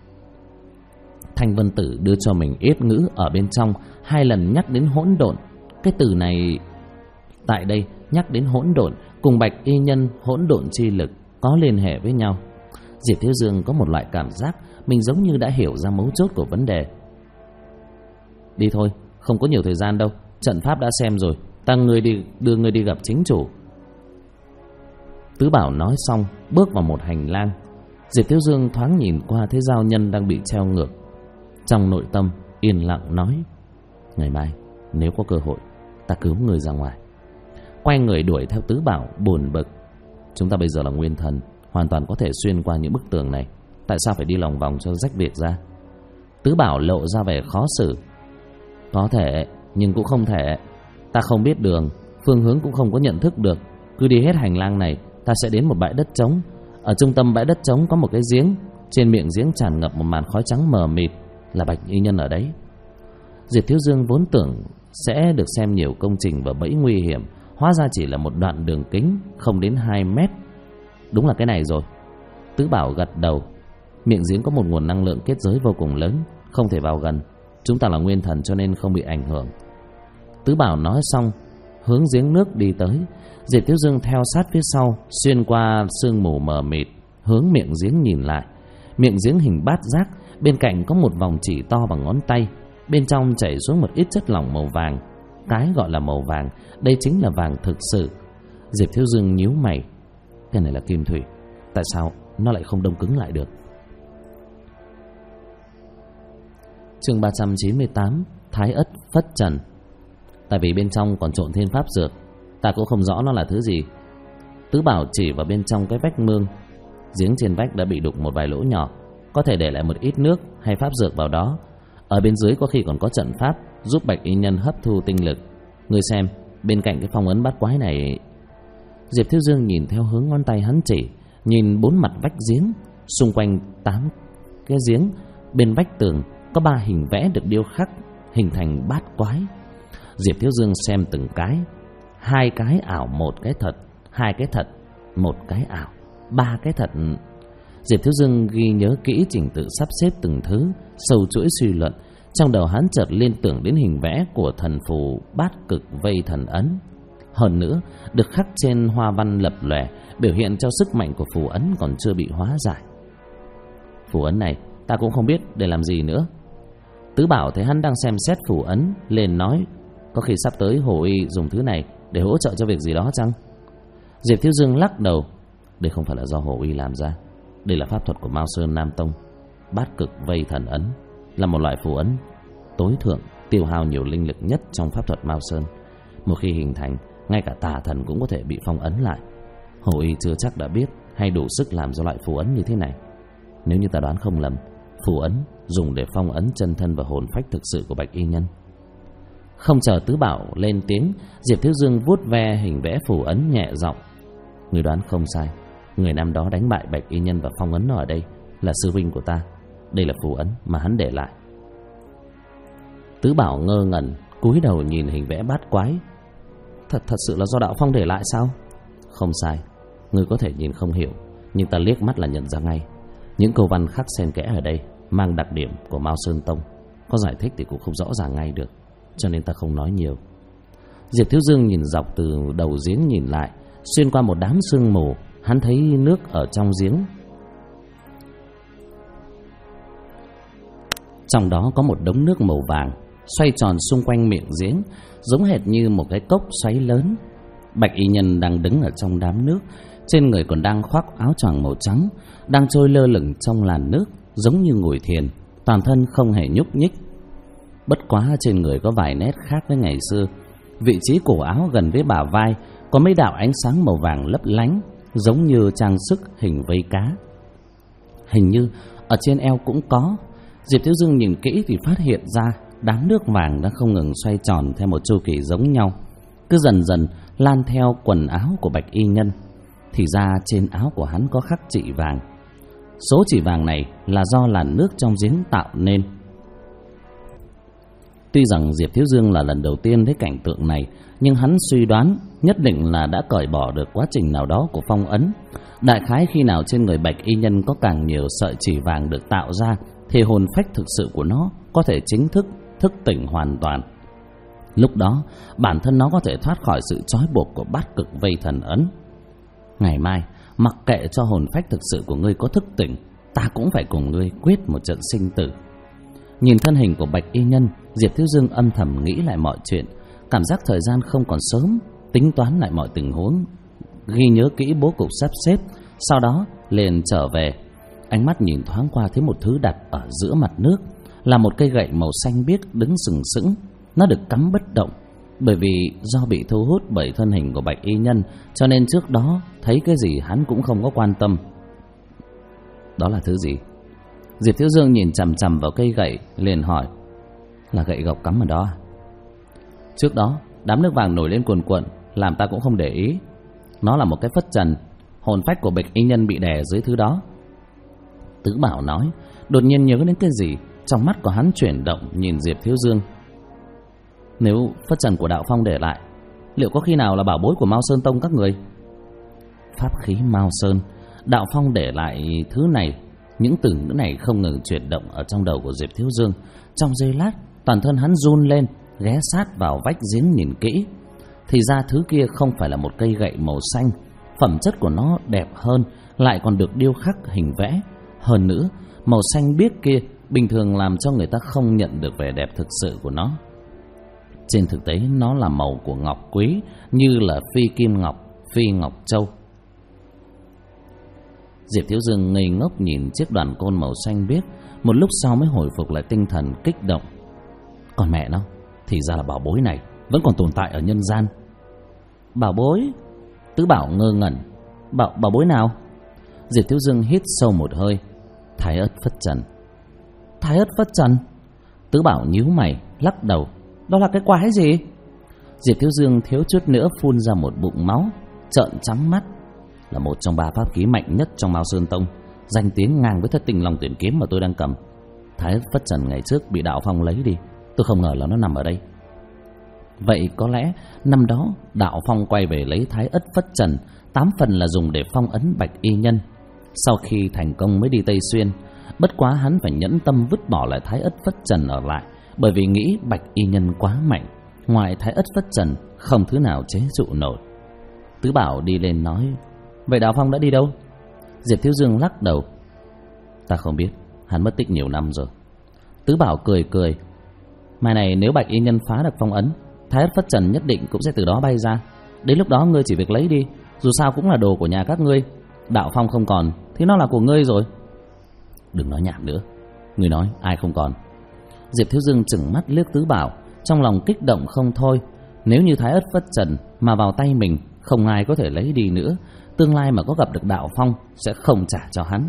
Thanh Vân Tử đưa cho mình yết ngữ ở bên trong 2 lần nhắc đến hỗn độn. Cái từ này tại đây nhắc đến hỗn độn cùng Bạch Y Nhân hỗn độn chi lực có liên hệ với nhau. Diệp Thiếu Dương có một loại cảm giác mình giống như đã hiểu ra mấu chốt của vấn đề. Đi thôi, không có nhiều thời gian đâu. Trận pháp đã xem rồi, đưa người đi gặp chính chủ. Tứ Bảo nói xong bước vào một hành lang. Diệp Thiếu Dương thoáng nhìn qua thấy giao nhân đang bị treo ngược. Trong nội tâm yên lặng nói: ngày mai nếu có cơ hội ta cứu người ra ngoài. Quay người đuổi theo Tứ Bảo buồn bực: chúng ta bây giờ là nguyên thần, hoàn toàn có thể xuyên qua những bức tường này, tại sao phải đi lòng vòng cho rách việc ra? Tứ Bảo lộ ra vẻ khó xử: có thể nhưng cũng không thể. Ta không biết đường, phương hướng cũng không có nhận thức được. Cứ đi hết hành lang này, ta sẽ đến một bãi đất trống. Ở trung tâm bãi đất trống có một cái giếng. Trên miệng giếng tràn ngập một màn khói trắng mờ mịt, là Bạch y nhân ở đấy. Diệp Thiếu Dương vốn tưởng sẽ được xem nhiều công trình và bẫy nguy hiểm, hóa ra chỉ là một đoạn đường kính không đến 2 mét. Đúng là cái này rồi. Tứ Bảo gật đầu. Miệng giếng có một nguồn năng lượng kết giới vô cùng lớn, không thể vào gần. Chúng ta là nguyên thần cho nên không bị ảnh hưởng. Tứ Bảo nói xong hướng giếng nước đi tới. Diệp Thiếu Dương theo sát phía sau, xuyên qua sương mù mờ mịt, hướng miệng giếng nhìn lại. Miệng giếng hình bát giác, bên cạnh có một vòng chỉ to bằng ngón tay. Bên trong chảy xuống một ít chất lỏng màu vàng. Cái gọi là màu vàng, đây chính là vàng thực sự. Diệp Thiếu Dương nhíu mày: cái này là kim thủy, tại sao nó lại không đông cứng lại được? Chương 398: Thái ất phất trần. Tại vì bên trong còn trộn thêm pháp dược, ta cũng không rõ nó là thứ gì. Tứ Bảo chỉ vào bên trong cái vách mương. Giếng trên vách đã bị đục một vài lỗ nhỏ, có thể để lại một ít nước hay pháp dược vào đó. Ở bên dưới có khi còn có trận pháp giúp Bạch y nhân hấp thu tinh lực. Ngươi xem, bên cạnh cái phong ấn bát quái này. Diệp Thiếu Dương nhìn theo hướng ngón tay hắn chỉ, nhìn 4 mặt vách giếng. Xung quanh 8 cái giếng, bên vách tường có 3 hình vẽ được điêu khắc hình thành bát quái. Diệp Thiếu Dương xem từng cái. 2 cái ảo, 1 cái thật. 2 cái thật, 1 cái ảo, 3 cái thật. Diệp Thiếu Dương ghi nhớ kỹ trình tự sắp xếp từng thứ, sâu chuỗi suy luận. Trong đầu hắn chợt liên tưởng đến hình vẽ của thần phù bát cực vây thần ấn. Hơn nữa, được khắc trên hoa văn lập lòe, biểu hiện cho sức mạnh của phù ấn còn chưa bị hóa giải. Phù ấn này ta cũng không biết để làm gì nữa. Tứ Bảo thấy hắn đang xem xét phù ấn, liền nói: có khi sắp tới Hồ Y dùng thứ này để hỗ trợ cho việc gì đó chăng? Diệp Thiếu Dương lắc đầu: đây không phải là do Hồ Y làm ra, đây là pháp thuật của Mao Sơn Nam Tông. Bát cực vây thần ấn là một loại phù ấn tối thượng, tiêu hao nhiều linh lực nhất trong pháp thuật Mao Sơn. Một khi hình thành, ngay cả tà thần cũng có thể bị phong ấn lại. Hồ Y chưa chắc đã biết hay đủ sức làm ra loại phù ấn như thế này. Nếu như ta đoán không lầm, phù ấn dùng để phong ấn chân thân và hồn phách thực sự của Bạch y nhân. Không chờ Tứ Bảo lên tiếng, Diệp Thiếu Dương vuốt ve hình vẽ phù ấn nhẹ giọng: người đoán không sai, người năm đó đánh bại Bạch y nhân và phong ấn nó ở đây là sư huynh của ta. Đây là phù ấn mà hắn để lại. Tứ Bảo ngơ ngẩn cúi đầu nhìn hình vẽ bát quái. Thật sự là do đạo phong để lại sao? Không sai, ngươi có thể nhìn không hiểu, nhưng ta liếc mắt là nhận ra ngay. Những câu văn khắc xen kẽ ở đây mang đặc điểm của Mao Sơn Tông, có giải thích thì cũng không rõ ràng ngay được, cho nên ta không nói nhiều. Diệp Thiếu Dương nhìn dọc từ đầu giếng nhìn lại, xuyên qua một đám sương mù, hắn thấy nước ở trong giếng. Trong đó có một đống nước màu vàng xoay tròn xung quanh miệng giếng, giống hệt như một cái cốc xoáy lớn. Bạch y nhân đang đứng ở trong đám nước, trên người còn đang khoác áo choàng màu trắng, đang trôi lơ lửng trong làn nước, giống như ngồi thiền, toàn thân không hề nhúc nhích. Bất quá trên người có vài nét khác với ngày xưa. Vị trí cổ áo gần với bả vai có mấy đạo ánh sáng màu vàng lấp lánh, giống như trang sức hình vây cá. Hình như ở trên eo cũng có. Diệp Thiếu Dương nhìn kỹ thì phát hiện ra đám nước vàng đã không ngừng xoay tròn theo một chu kỳ giống nhau, cứ dần dần lan theo quần áo của Bạch y nhân. Thì ra trên áo của hắn có khắc chỉ vàng. Số chỉ vàng này là do làn nước trong giếng tạo nên. Tuy rằng Diệp Thiếu Dương là lần đầu tiên thấy cảnh tượng này, nhưng hắn suy đoán nhất định là đã cởi bỏ được quá trình nào đó của phong ấn. Đại khái khi nào trên người Bạch y nhân có càng nhiều sợi chỉ vàng được tạo ra, thì hồn phách thực sự của nó có thể chính thức thức tỉnh hoàn toàn. Lúc đó bản thân nó có thể thoát khỏi sự trói buộc của bát cực vây thần ấn. Ngày mai, mặc kệ cho hồn phách thực sự của ngươi có thức tỉnh, ta cũng phải cùng ngươi quyết một trận sinh tử. Nhìn thân hình của Bạch y nhân, Diệp Thiếu Dương âm thầm nghĩ lại mọi chuyện, cảm giác thời gian không còn sớm, tính toán lại mọi tình huống ghi nhớ kỹ bố cục sắp xếp, sau đó liền trở về. Ánh mắt nhìn thoáng qua thấy một thứ đặt ở giữa mặt nước, là một cây gậy màu xanh biếc đứng sừng sững. Nó được cắm bất động, bởi vì do bị thu hút bởi thân hình của Bạch Y Nhân, cho nên trước đó thấy cái gì hắn cũng không có quan tâm. Đó là thứ gì? Diệp Thiếu Dương nhìn chằm chằm vào cây gậy, liền hỏi: là gậy gộc cắm ở đó à? Trước đó đám nước vàng nổi lên cuồn cuộn, làm ta cũng không để ý. Nó là một cái phất trần, hồn phách của Bạch Y Nhân bị đè dưới thứ đó. Tứ Bảo nói, đột nhiên nhớ đến cái gì, trong mắt của hắn chuyển động nhìn Diệp Thiếu Dương. Nếu phất trần của Đạo Phong để lại, liệu có khi nào là bảo bối của Mao Sơn Tông các người? Pháp khí Mao Sơn, Đạo Phong để lại thứ này. Những từ ngữ này không ngừng chuyển động ở trong đầu của Diệp Thiếu Dương. Trong giây lát, toàn thân hắn run lên, ghé sát vào vách giếng nhìn kỹ. Thì ra thứ kia không phải là một cây gậy màu xanh, phẩm chất của nó đẹp hơn, lại còn được điêu khắc hình vẽ. Hơn nữa, màu xanh biếc kia bình thường làm cho người ta không nhận được vẻ đẹp thực sự của nó. Trên thực tế nó là màu của ngọc quý, như là phi kim ngọc, phi ngọc châu. Diệp Thiếu Dương ngây ngốc nhìn chiếc đoàn côn màu xanh biếc, một lúc sau mới hồi phục lại tinh thần, kích động. Còn mẹ nó, thì ra là bảo bối này vẫn còn tồn tại ở nhân gian. Bảo bối? Tứ Bảo ngơ ngẩn. Bảo bối nào? Diệp Thiếu Dương hít sâu một hơi. Thái ớt phất trần. Thái ớt phất trần? Tứ Bảo nhíu mày, lắc đầu. Đó là cái quái gì? Diệp Thiếu Dương thiếu chút nữa phun ra một bụng máu, trợn trắng mắt. Là một trong 3 pháp khí mạnh nhất trong Mao Sơn Tông, danh tiếng ngang với Thất Tinh Long Tuyển Kiếm mà tôi đang cầm. Thái ớt phất trần ngày trước bị Đạo Phong lấy đi, tôi không ngờ là nó nằm ở đây. Vậy có lẽ năm đó Đạo Phong quay về lấy Thái ớt phất trần, 8 phần là dùng để phong ấn Bạch Y Nhân. Sau khi thành công mới đi Tây Xuyên. Bất quá hắn phải nhẫn tâm vứt bỏ lại Thái ớt phất trần ở lại, bởi vì nghĩ Bạch Y Nhân quá mạnh, ngoài Thái ớt phất trần không thứ nào chế trụ nổi. Tứ Bảo đi lên nói: vậy Đạo Phong đã đi đâu? Diệp Thiếu Dương lắc đầu. Ta không biết, hắn mất tích nhiều năm rồi. Tứ Bảo cười cười. Mai này nếu Bạch Y Nhân phá được phong ấn, Thái ớt phất trần nhất định cũng sẽ từ đó bay ra. Đến lúc đó ngươi chỉ việc lấy đi, dù sao cũng là đồ của nhà các ngươi. Đạo Phong không còn thì nó là của ngươi rồi. Đừng nói nhảm nữa. Ngươi nói ai không còn? Diệp Thiếu Dương trừng mắt liếc Tứ Bảo, trong lòng kích động không thôi. Nếu như Thái ớt phất trần mà vào tay mình, không ai có thể lấy đi nữa. Tương lai mà có gặp được Đạo Phong sẽ không trả cho hắn.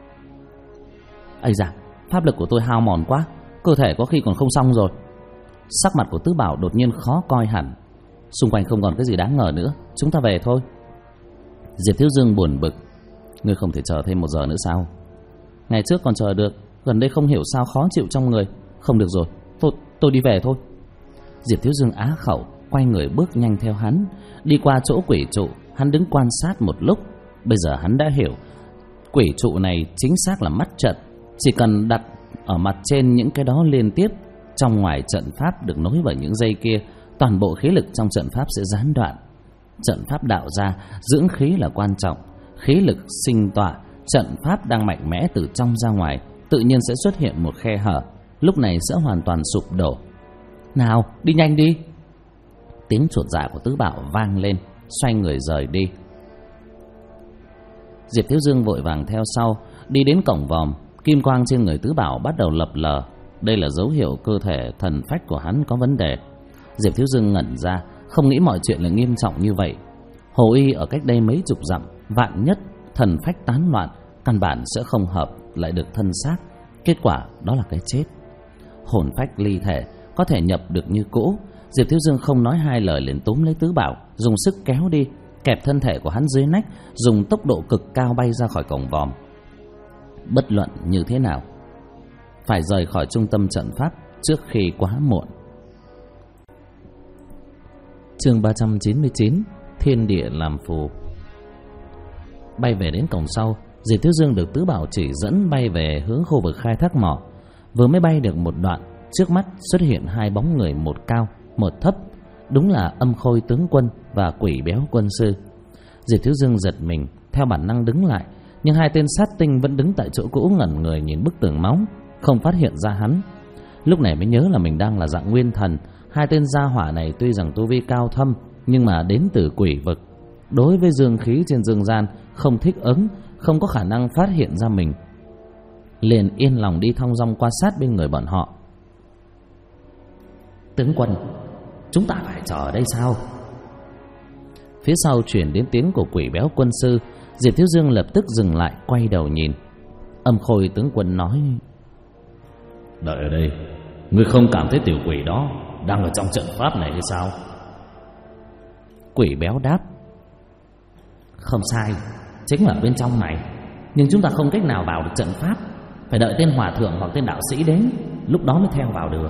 Ây da, pháp lực của tôi hao mòn quá, cơ thể có khi còn không xong rồi. Sắc mặt của Tứ Bảo đột nhiên khó coi hẳn. Xung quanh không còn cái gì đáng ngờ nữa, chúng ta về thôi. Diệp Thiếu Dương buồn bực. Ngươi không thể chờ thêm 1 giờ nữa sao? Ngày trước còn chờ được, gần đây không hiểu sao khó chịu trong người. Không được rồi, tôi đi về thôi. Diệp Thiếu Dương á khẩu, quay người bước nhanh theo hắn. Đi qua chỗ quỷ trụ, hắn đứng quan sát một lúc. Bây giờ hắn đã hiểu, quỷ trụ này chính xác là mắt trận. Chỉ cần đặt ở mặt trên những cái đó liên tiếp, trong ngoài trận pháp được nối bởi những dây kia, toàn bộ khí lực trong trận pháp sẽ gián đoạn. Trận pháp đạo ra, dưỡng khí là quan trọng. Khí lực sinh tỏa, trận pháp đang mạnh mẽ từ trong ra ngoài, tự nhiên sẽ xuất hiện một khe hở, lúc này sẽ hoàn toàn sụp đổ. Nào, đi nhanh đi. Tiếng chuột dạ của Tứ Bảo vang lên, xoay người rời đi. Diệp Thiếu Dương vội vàng theo sau, đi đến cổng vòm. Kim quang trên người Tứ Bảo bắt đầu lập lờ. Đây là dấu hiệu cơ thể thần phách của hắn có vấn đề. Diệp Thiếu Dương ngẩn ra, không nghĩ mọi chuyện là nghiêm trọng như vậy. Hồ y ở cách đây mấy chục dặm, vạn nhất thần phách tán loạn, căn bản sẽ không hợp lại được thân xác. Kết quả đó là cái chết. Hồn phách ly thể, có thể nhập được như cũ. Diệp Thiếu Dương không nói hai lời liền túm lấy Tứ Bảo, dùng sức kéo đi, kẹp thân thể của hắn dưới nách, dùng tốc độ cực cao bay ra khỏi cổng vòm. Bất luận như thế nào, phải rời khỏi trung tâm trận pháp trước khi quá muộn. Chương 399: Thiên địa làm phù. Bay về đến cổng sau, Diệp Thiếu Dương được Tứ Bảo chỉ dẫn bay về hướng khu vực khai thác mỏ. Vừa mới bay được một đoạn, trước mắt xuất hiện 2 bóng người, một cao, một thấp. Đúng là Âm Khôi tướng quân và Quỷ Béo quân sư. Diệp Thiếu Dương giật mình, theo bản năng đứng lại, nhưng 2 tên sát tinh vẫn đứng tại chỗ cũ ngẩn người nhìn bức tường máu, không phát hiện ra hắn. Lúc này mới nhớ là mình đang là dạng nguyên thần. 2 tên gia hỏa này tuy rằng tu vi cao thâm, nhưng mà đến từ quỷ vực. đối với dương khí trên dương gian không thích ứng, không có khả năng phát hiện ra mình, liền yên lòng đi thong dong qua sát bên người bọn họ. Tướng quân, chúng ta phải chờ ở đây sao? Phía sau chuyển đến tiếng của Quỷ Béo quân sư. Diệp Thiếu Dương lập tức dừng lại, quay đầu nhìn. Âm Khôi tướng quân nói: đợi ở đây, ngươi không cảm thấy tiểu quỷ đó đang ở trong trận pháp này hay sao? Quỷ Béo đáp: không sai, chính là bên trong này, nhưng chúng ta không cách nào vào được trận pháp, phải đợi tên hòa thượng hoặc tên đạo sĩ đến, lúc đó mới theo vào được.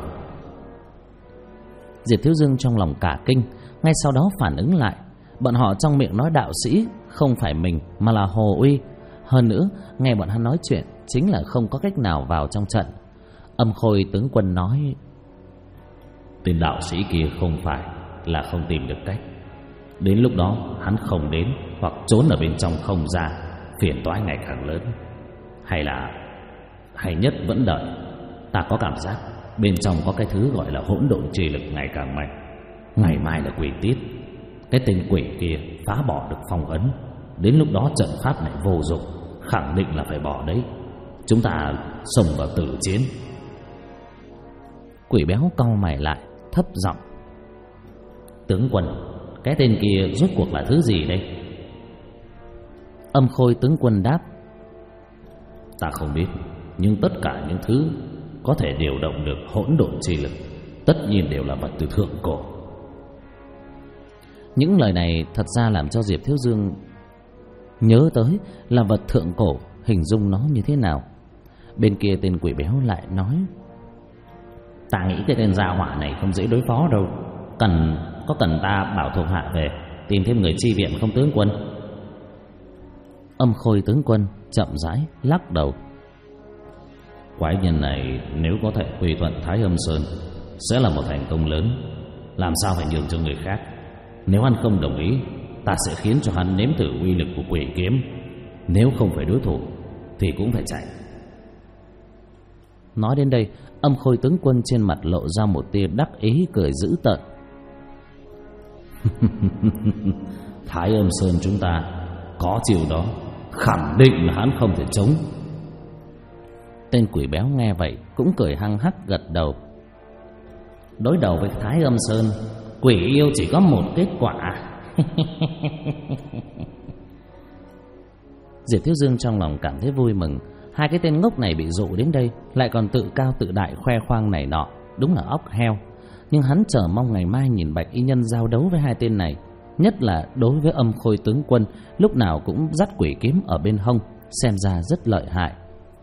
Diệp Thiếu Dương trong lòng cả kinh, ngay sau đó phản ứng lại, bọn họ trong miệng nói đạo sĩ không phải mình mà là Hồ Uy. Hơn nữa, nghe bọn hắn nói chuyện chính là không có cách nào vào trong trận. Âm Khôi tướng quân nói: tên đạo sĩ kia không phải là không tìm được cách, đến lúc đó hắn không đến hoặc trốn ở bên trong không ra, phiền toái ngày càng lớn. Hay nhất vẫn đợi. Ta có cảm giác bên trong có cái thứ gọi là hỗn độn chi lực ngày càng mạnh. Ngày mai là quỷ tiết, cái tên quỷ kia phá bỏ được phong ấn, đến lúc đó trận pháp này vô dụng, khẳng định là phải bỏ đấy. Chúng ta xông vào tử chiến. Quỷ Béo cau mày lại, thấp giọng: tướng quân, cái tên kia rốt cuộc là thứ gì đây? Âm Khôi tướng quân đáp: ta không biết, nhưng tất cả những thứ có thể điều động được hỗn độn chi lực tất nhiên đều là vật từ thượng cổ. Những lời này thật ra làm cho Diệp Thiếu Dương nhớ tới là vật thượng cổ, hình dung nó như thế nào. Bên kia tên Quỷ Béo lại nói: ta nghĩ cái tên gia hỏa này không dễ đối phó đâu. Có cần ta bảo thuộc hạ về tìm thêm người chi viện không tướng quân? Âm Khôi tướng quân chậm rãi lắc đầu: quái nhân này nếu có thể quy thuận Thái Âm Sơn sẽ là một thành công lớn, làm sao phải nhường cho người khác. Nếu hắn không đồng ý, ta sẽ khiến cho hắn nếm thử uy lực của quỷ kiếm. Nếu không phải đối thủ thì cũng phải chạy. Nói đến đây, Âm Khôi tướng quân trên mặt lộ ra một tia đắc ý cười dữ tợn. Thái Âm Sơn chúng ta có chiều đó, khẳng định là hắn không thể chống. Tên Quỷ Béo nghe vậy cũng cười hăng hắc gật đầu: đối đầu với Thái Âm Sơn, quỷ yêu chỉ có một kết quả. Diệp Thiếu Dương trong lòng cảm thấy vui mừng. Hai cái tên ngốc này bị dụ đến đây lại còn tự cao tự đại khoe khoang này nọ, đúng là óc heo. Nhưng hắn chờ mong ngày mai nhìn Bạch Y Nhân giao đấu với hai tên này, nhất là đối với Âm Khôi tướng quân lúc nào cũng dắt quỷ kiếm ở bên hông, xem ra rất lợi hại.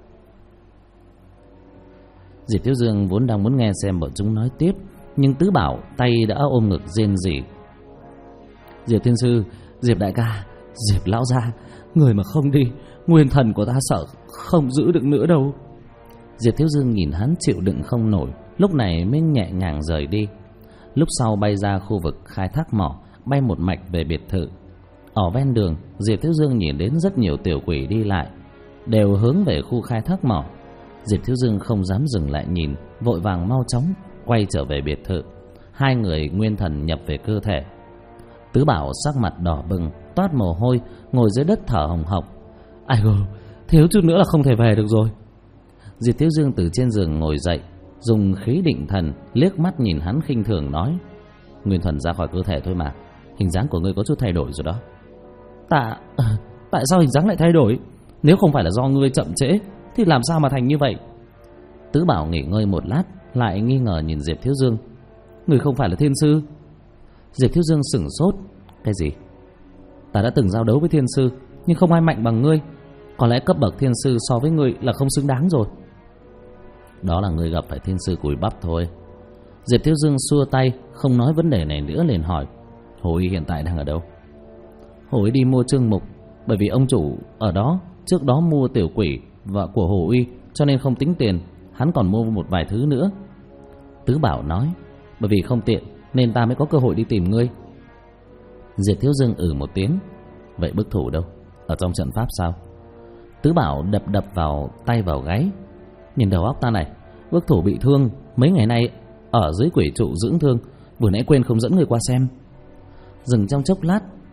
Diệp Thiếu Dương vốn đang muốn nghe xem bọn chúng nói tiếp, nhưng Tứ Bảo tay đã ôm ngực rên rỉ: Diệp Thiên Sư, Diệp đại ca, Diệp lão gia, người mà không đi, nguyên thần của ta sợ không giữ được nữa đâu. Diệp Thiếu Dương nhìn hắn chịu đựng không nổi, lúc này mới nhẹ nhàng rời đi. Lúc sau bay ra khu vực khai thác mỏ, bay một mạch về biệt thự. Ở ven đường, Diệp Thiếu Dương nhìn đến rất nhiều tiểu quỷ đi lại, đều hướng về khu khai thác mỏ. Diệp Thiếu Dương không dám dừng lại nhìn, vội vàng mau chóng quay trở về biệt thự. Hai người nguyên thần nhập về cơ thể. Tứ Bảo sắc mặt đỏ bừng, toát mồ hôi, ngồi dưới đất thở hồng hộc: ai gồ, thiếu chút nữa là không thể về được rồi. Diệp Thiếu Dương từ trên giường ngồi dậy, dùng khí định thần liếc mắt nhìn hắn khinh thường nói: nguyên thần ra khỏi cơ thể thôi mà, hình dáng của ngươi có chút thay đổi rồi đó. Tại sao hình dáng lại thay đổi? Nếu không phải là do ngươi chậm trễ thì làm sao mà thành như vậy? Tứ Bảo nghỉ ngơi một lát, lại nghi ngờ nhìn Diệp Thiếu Dương: người không phải là thiên sư? Diệp Thiếu Dương sửng sốt: cái gì? Ta đã từng giao đấu với thiên sư, nhưng không ai mạnh bằng ngươi. Có lẽ cấp bậc thiên sư so với ngươi là không xứng đáng rồi. Đó là ngươi gặp phải thiên sư cùi bắp thôi. Diệp Thiếu Dương xua tay, không nói vấn đề này nữa, liền hỏi: Hồ Uy hiện tại đang ở đâu? Hồ Uy đi mua trương mục, bởi vì ông chủ ở đó trước đó mua tiểu quỷ và của Hồ Uy, cho nên không tính tiền. Hắn còn mua một vài thứ nữa. Tứ Bảo nói: bởi vì không tiện nên ta mới có cơ hội đi tìm ngươi. Diệp Thiếu Dương một tiếng: vậy bức thủ đâu? Ở trong trận pháp sao? Tứ Bảo đập vào tay vào gáy: nhìn đầu óc ta này, bức thủ bị thương, mấy ngày nay ở dưới quỷ trụ dưỡng thương, vừa nãy quên không dẫn người qua xem. Dừng trong chốc lát,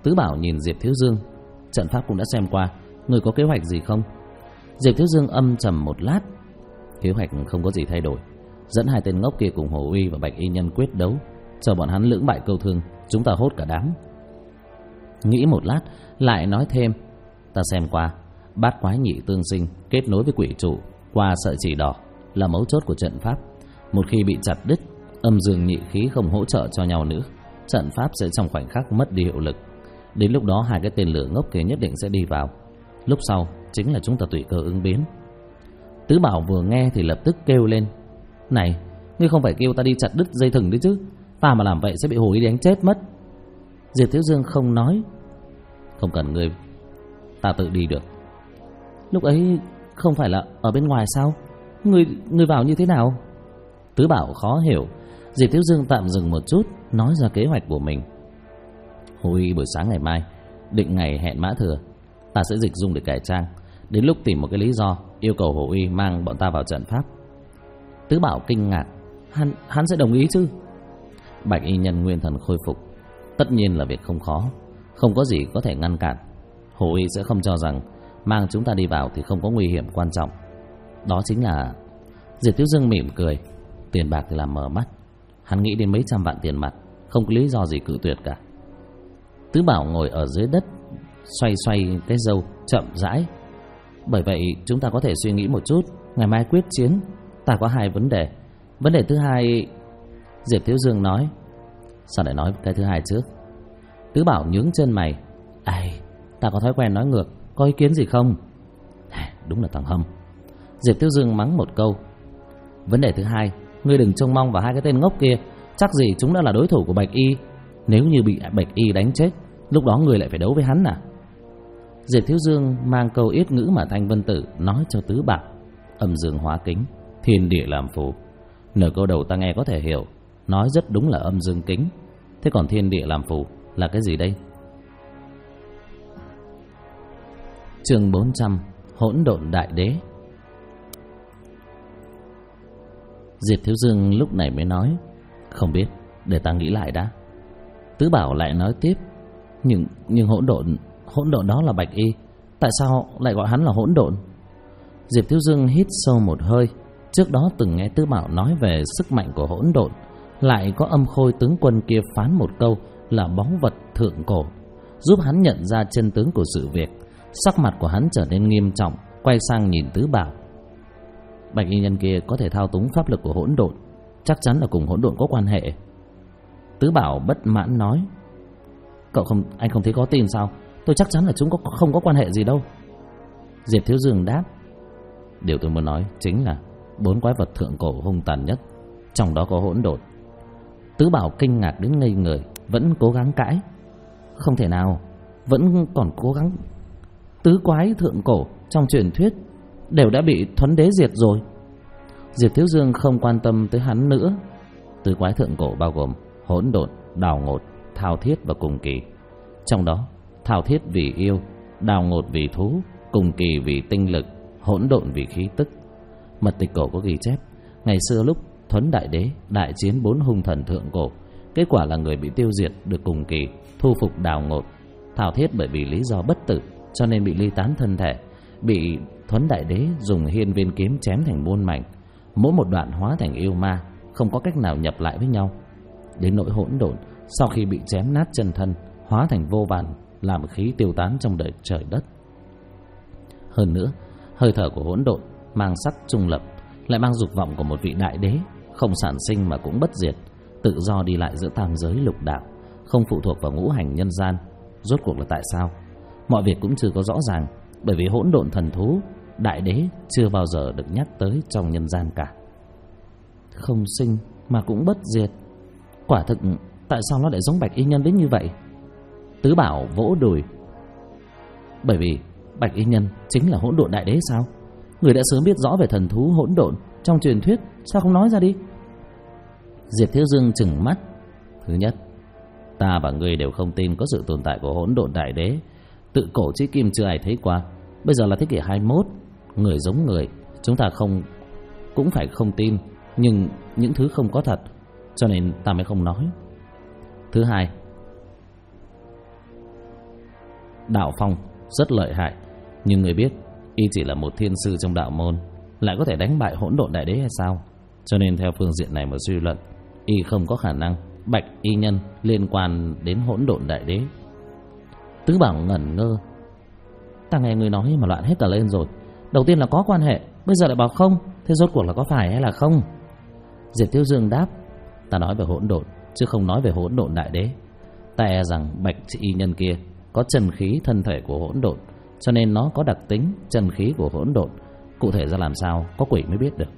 Tứ Bảo nhìn Diệp Thiếu Dương. Trận pháp cũng đã xem qua, người có kế hoạch gì không? Diệp Thiếu Dương âm trầm một lát. Kế hoạch không có gì thay đổi. Dẫn 2 tên ngốc kia cùng Hồ Uy và Bạch Y Nhân quyết đấu, chờ bọn hắn lưỡng bại câu thương, chúng ta hốt cả đám. Nghĩ một lát lại nói thêm, ta xem qua, bát quái nhị tương sinh kết nối với quỷ trụ qua sợi chỉ đỏ là mấu chốt của trận pháp. Một khi bị chặt đứt, âm dương nhị khí không hỗ trợ cho nhau nữa, trận pháp sẽ trong khoảnh khắc mất đi hiệu lực. Đến lúc đó 2 cái tên lửa ngốc kia nhất định sẽ đi vào. Lúc sau chính là chúng ta tùy cơ ứng biến. Tứ Bảo vừa nghe thì lập tức kêu lên, này, ngươi không phải kêu ta đi chặt đứt dây thừng đấy chứ? Ta mà làm vậy sẽ bị Hồ Uy đánh chết mất. Diệp Thiếu Dương không nói, không cần ngươi, ta tự đi được. Lúc ấy không phải là ở bên ngoài sao? Ngươi vào như thế nào? Tứ Bảo khó hiểu. Diệp Thiếu Dương tạm dừng một chút, nói ra kế hoạch của mình. Hồ Uy buổi sáng ngày mai định ngày hẹn mã thừa, ta sẽ dịch dung để cải trang, đến lúc tìm một cái lý do yêu cầu Hồ Uy mang bọn ta vào trận pháp. Tứ Bảo kinh ngạc, hắn sẽ đồng ý chứ? Bạch Y Nhân nguyên thần khôi phục, tất nhiên là việc không khó, không có gì có thể ngăn cản. Hồ Uy sẽ không cho rằng mang chúng ta đi vào thì không có nguy hiểm quan trọng. Đó chính là... Diệp Thiếu Dương mỉm cười, tiền bạc thì làm mờ mắt. Hắn nghĩ đến mấy trăm vạn tiền mặt, không có lý do gì cự tuyệt cả. Tứ Bảo ngồi ở dưới đất, xoay xoay cái râu, chậm rãi. Bởi vậy chúng ta có thể suy nghĩ một chút, ngày mai quyết chiến. Ta có 2 vấn đề. Vấn đề thứ hai... Diệp Thiếu Dương nói, sao lại nói cái thứ hai trước? Tứ Bảo nhướng chân mày, ai, ta có thói quen nói ngược, có ý kiến gì không? Đúng là thằng hâm. Diệp Thiếu Dương mắng một câu. Vấn đề thứ hai, ngươi đừng trông mong vào 2 cái tên ngốc kia, chắc gì chúng đã là đối thủ của Bạch Y. Nếu như bị Bạch Y đánh chết, lúc đó ngươi lại phải đấu với hắn à? Diệp Thiếu Dương mang câu yết ngữ mà Thanh Vân Tử nói cho Tứ Bảo. Âm dương hóa kính, thiên địa làm phù. Nửa câu đầu ta nghe có thể hiểu, nói rất đúng là âm dương kính. Thế còn thiên địa làm phù là cái gì đây? Chương 400, Hỗn Độn Đại Đế. Diệp Thiếu Dương lúc này mới nói, không biết, để ta nghĩ lại đã. Tứ Bảo lại nói tiếp, nhưng hỗn độn đó là Bạch Y, tại sao lại gọi hắn là hỗn độn? Diệp Thiếu Dương hít sâu một hơi. Trước đó từng nghe Tứ Bảo nói về sức mạnh của hỗn độn, lại có Âm Khôi tướng quân kia phán một câu là báu vật thượng cổ, giúp hắn nhận ra chân tướng của sự việc. Sắc mặt của hắn trở nên nghiêm trọng, quay sang nhìn Tứ Bảo. Bạch Y Nhân kia có thể thao túng pháp lực của hỗn độn, chắc chắn là cùng hỗn độn có quan hệ. Tứ Bảo bất mãn nói, anh không thấy có tin sao? Tôi chắc chắn là chúng không có quan hệ gì đâu. Diệp Thiếu Dương đáp, điều tôi muốn nói chính là 4 quái vật thượng cổ hung tàn nhất, trong đó có hỗn độn. Tứ Bảo kinh ngạc đến ngây người, vẫn cố gắng cãi. Không thể nào, vẫn còn cố gắng. Tứ quái thượng cổ trong truyền thuyết đều đã bị Thuấn Đế diệt rồi. Diệp Thiếu Dương không quan tâm tới hắn nữa. Tứ quái thượng cổ bao gồm hỗn độn, đào ngột, thao thiết và cùng kỳ. Trong đó, thao thiết vì yêu, đào ngột vì thú, cùng kỳ vì tinh lực, hỗn độn vì khí tức. Mật tịch cổ có ghi chép, ngày xưa lúc Thuấn Đại Đế đại chiến 4 hung thần thượng cổ, kết quả là người bị tiêu diệt được cùng kỳ thu phục đào ngột. Thao thiết bởi vì lý do bất tử cho nên bị ly tán thân thể, bị Thuấn Đại Đế dùng hiên viên kiếm chém thành muôn mảnh, mỗi một đoạn hóa thành yêu ma, không có cách nào nhập lại với nhau. Đến nỗi hỗn độn, sau khi bị chém nát chân thân, hóa thành vô vàn, làm khí tiêu tán trong đời trời đất. Hơn nữa, hơi thở của hỗn độn mang sắc trung lập, lại mang dục vọng của một vị đại đế, không sản sinh mà cũng bất diệt, tự do đi lại giữa tam giới lục đạo, không phụ thuộc vào ngũ hành nhân gian. Rốt cuộc là tại sao? Mọi việc cũng chưa có rõ ràng, bởi vì hỗn độn thần thú, đại đế chưa bao giờ được nhắc tới trong nhân gian cả. Không sinh mà cũng bất diệt, quả thực tại sao nó lại giống Bạch Y Nhân đến như vậy? Tứ Bảo vỗ đùi. Bởi vì Bạch Y Nhân chính là hỗn độn đại đế sao? Người đã sớm biết rõ về thần thú hỗn độn trong truyền thuyết, sao không nói ra đi? Diệp Thiếu Dương trừng mắt. Thứ nhất, ta và ngươi đều không tin có sự tồn tại của hỗn độn đại đế. Tự cổ chí kim chưa ai thấy qua. Bây giờ là thế kỷ 21, người giống người, chúng ta cũng phải không tin. Nhưng những thứ không có thật, cho nên ta mới không nói. Thứ hai, đạo phong rất lợi hại, nhưng người biết y chỉ là một thiên sư trong đạo môn, lại có thể đánh bại Hỗn Độn Đại Đế hay sao? Cho nên theo phương diện này mà suy luận, y không có khả năng Bạch y nhân liên quan đến Hỗn Độn Đại Đế. Tứ Bảo ngẩn ngơ. Ta nghe người nói mà loạn hết cả lên rồi. Đầu tiên là có quan hệ, bây giờ lại bảo không. Thế rốt cuộc là có phải hay là không? Diệp Thiếu Dương đáp: ta nói về hỗn độn, chứ không nói về Hỗn Độn Đại Đế. Ta e rằng Bạch y nhân kia có chân khí thân thể của hỗn độn, cho nên nó có đặc tính chân khí của hỗn độn. Cụ thể ra làm sao, có quỷ mới biết được.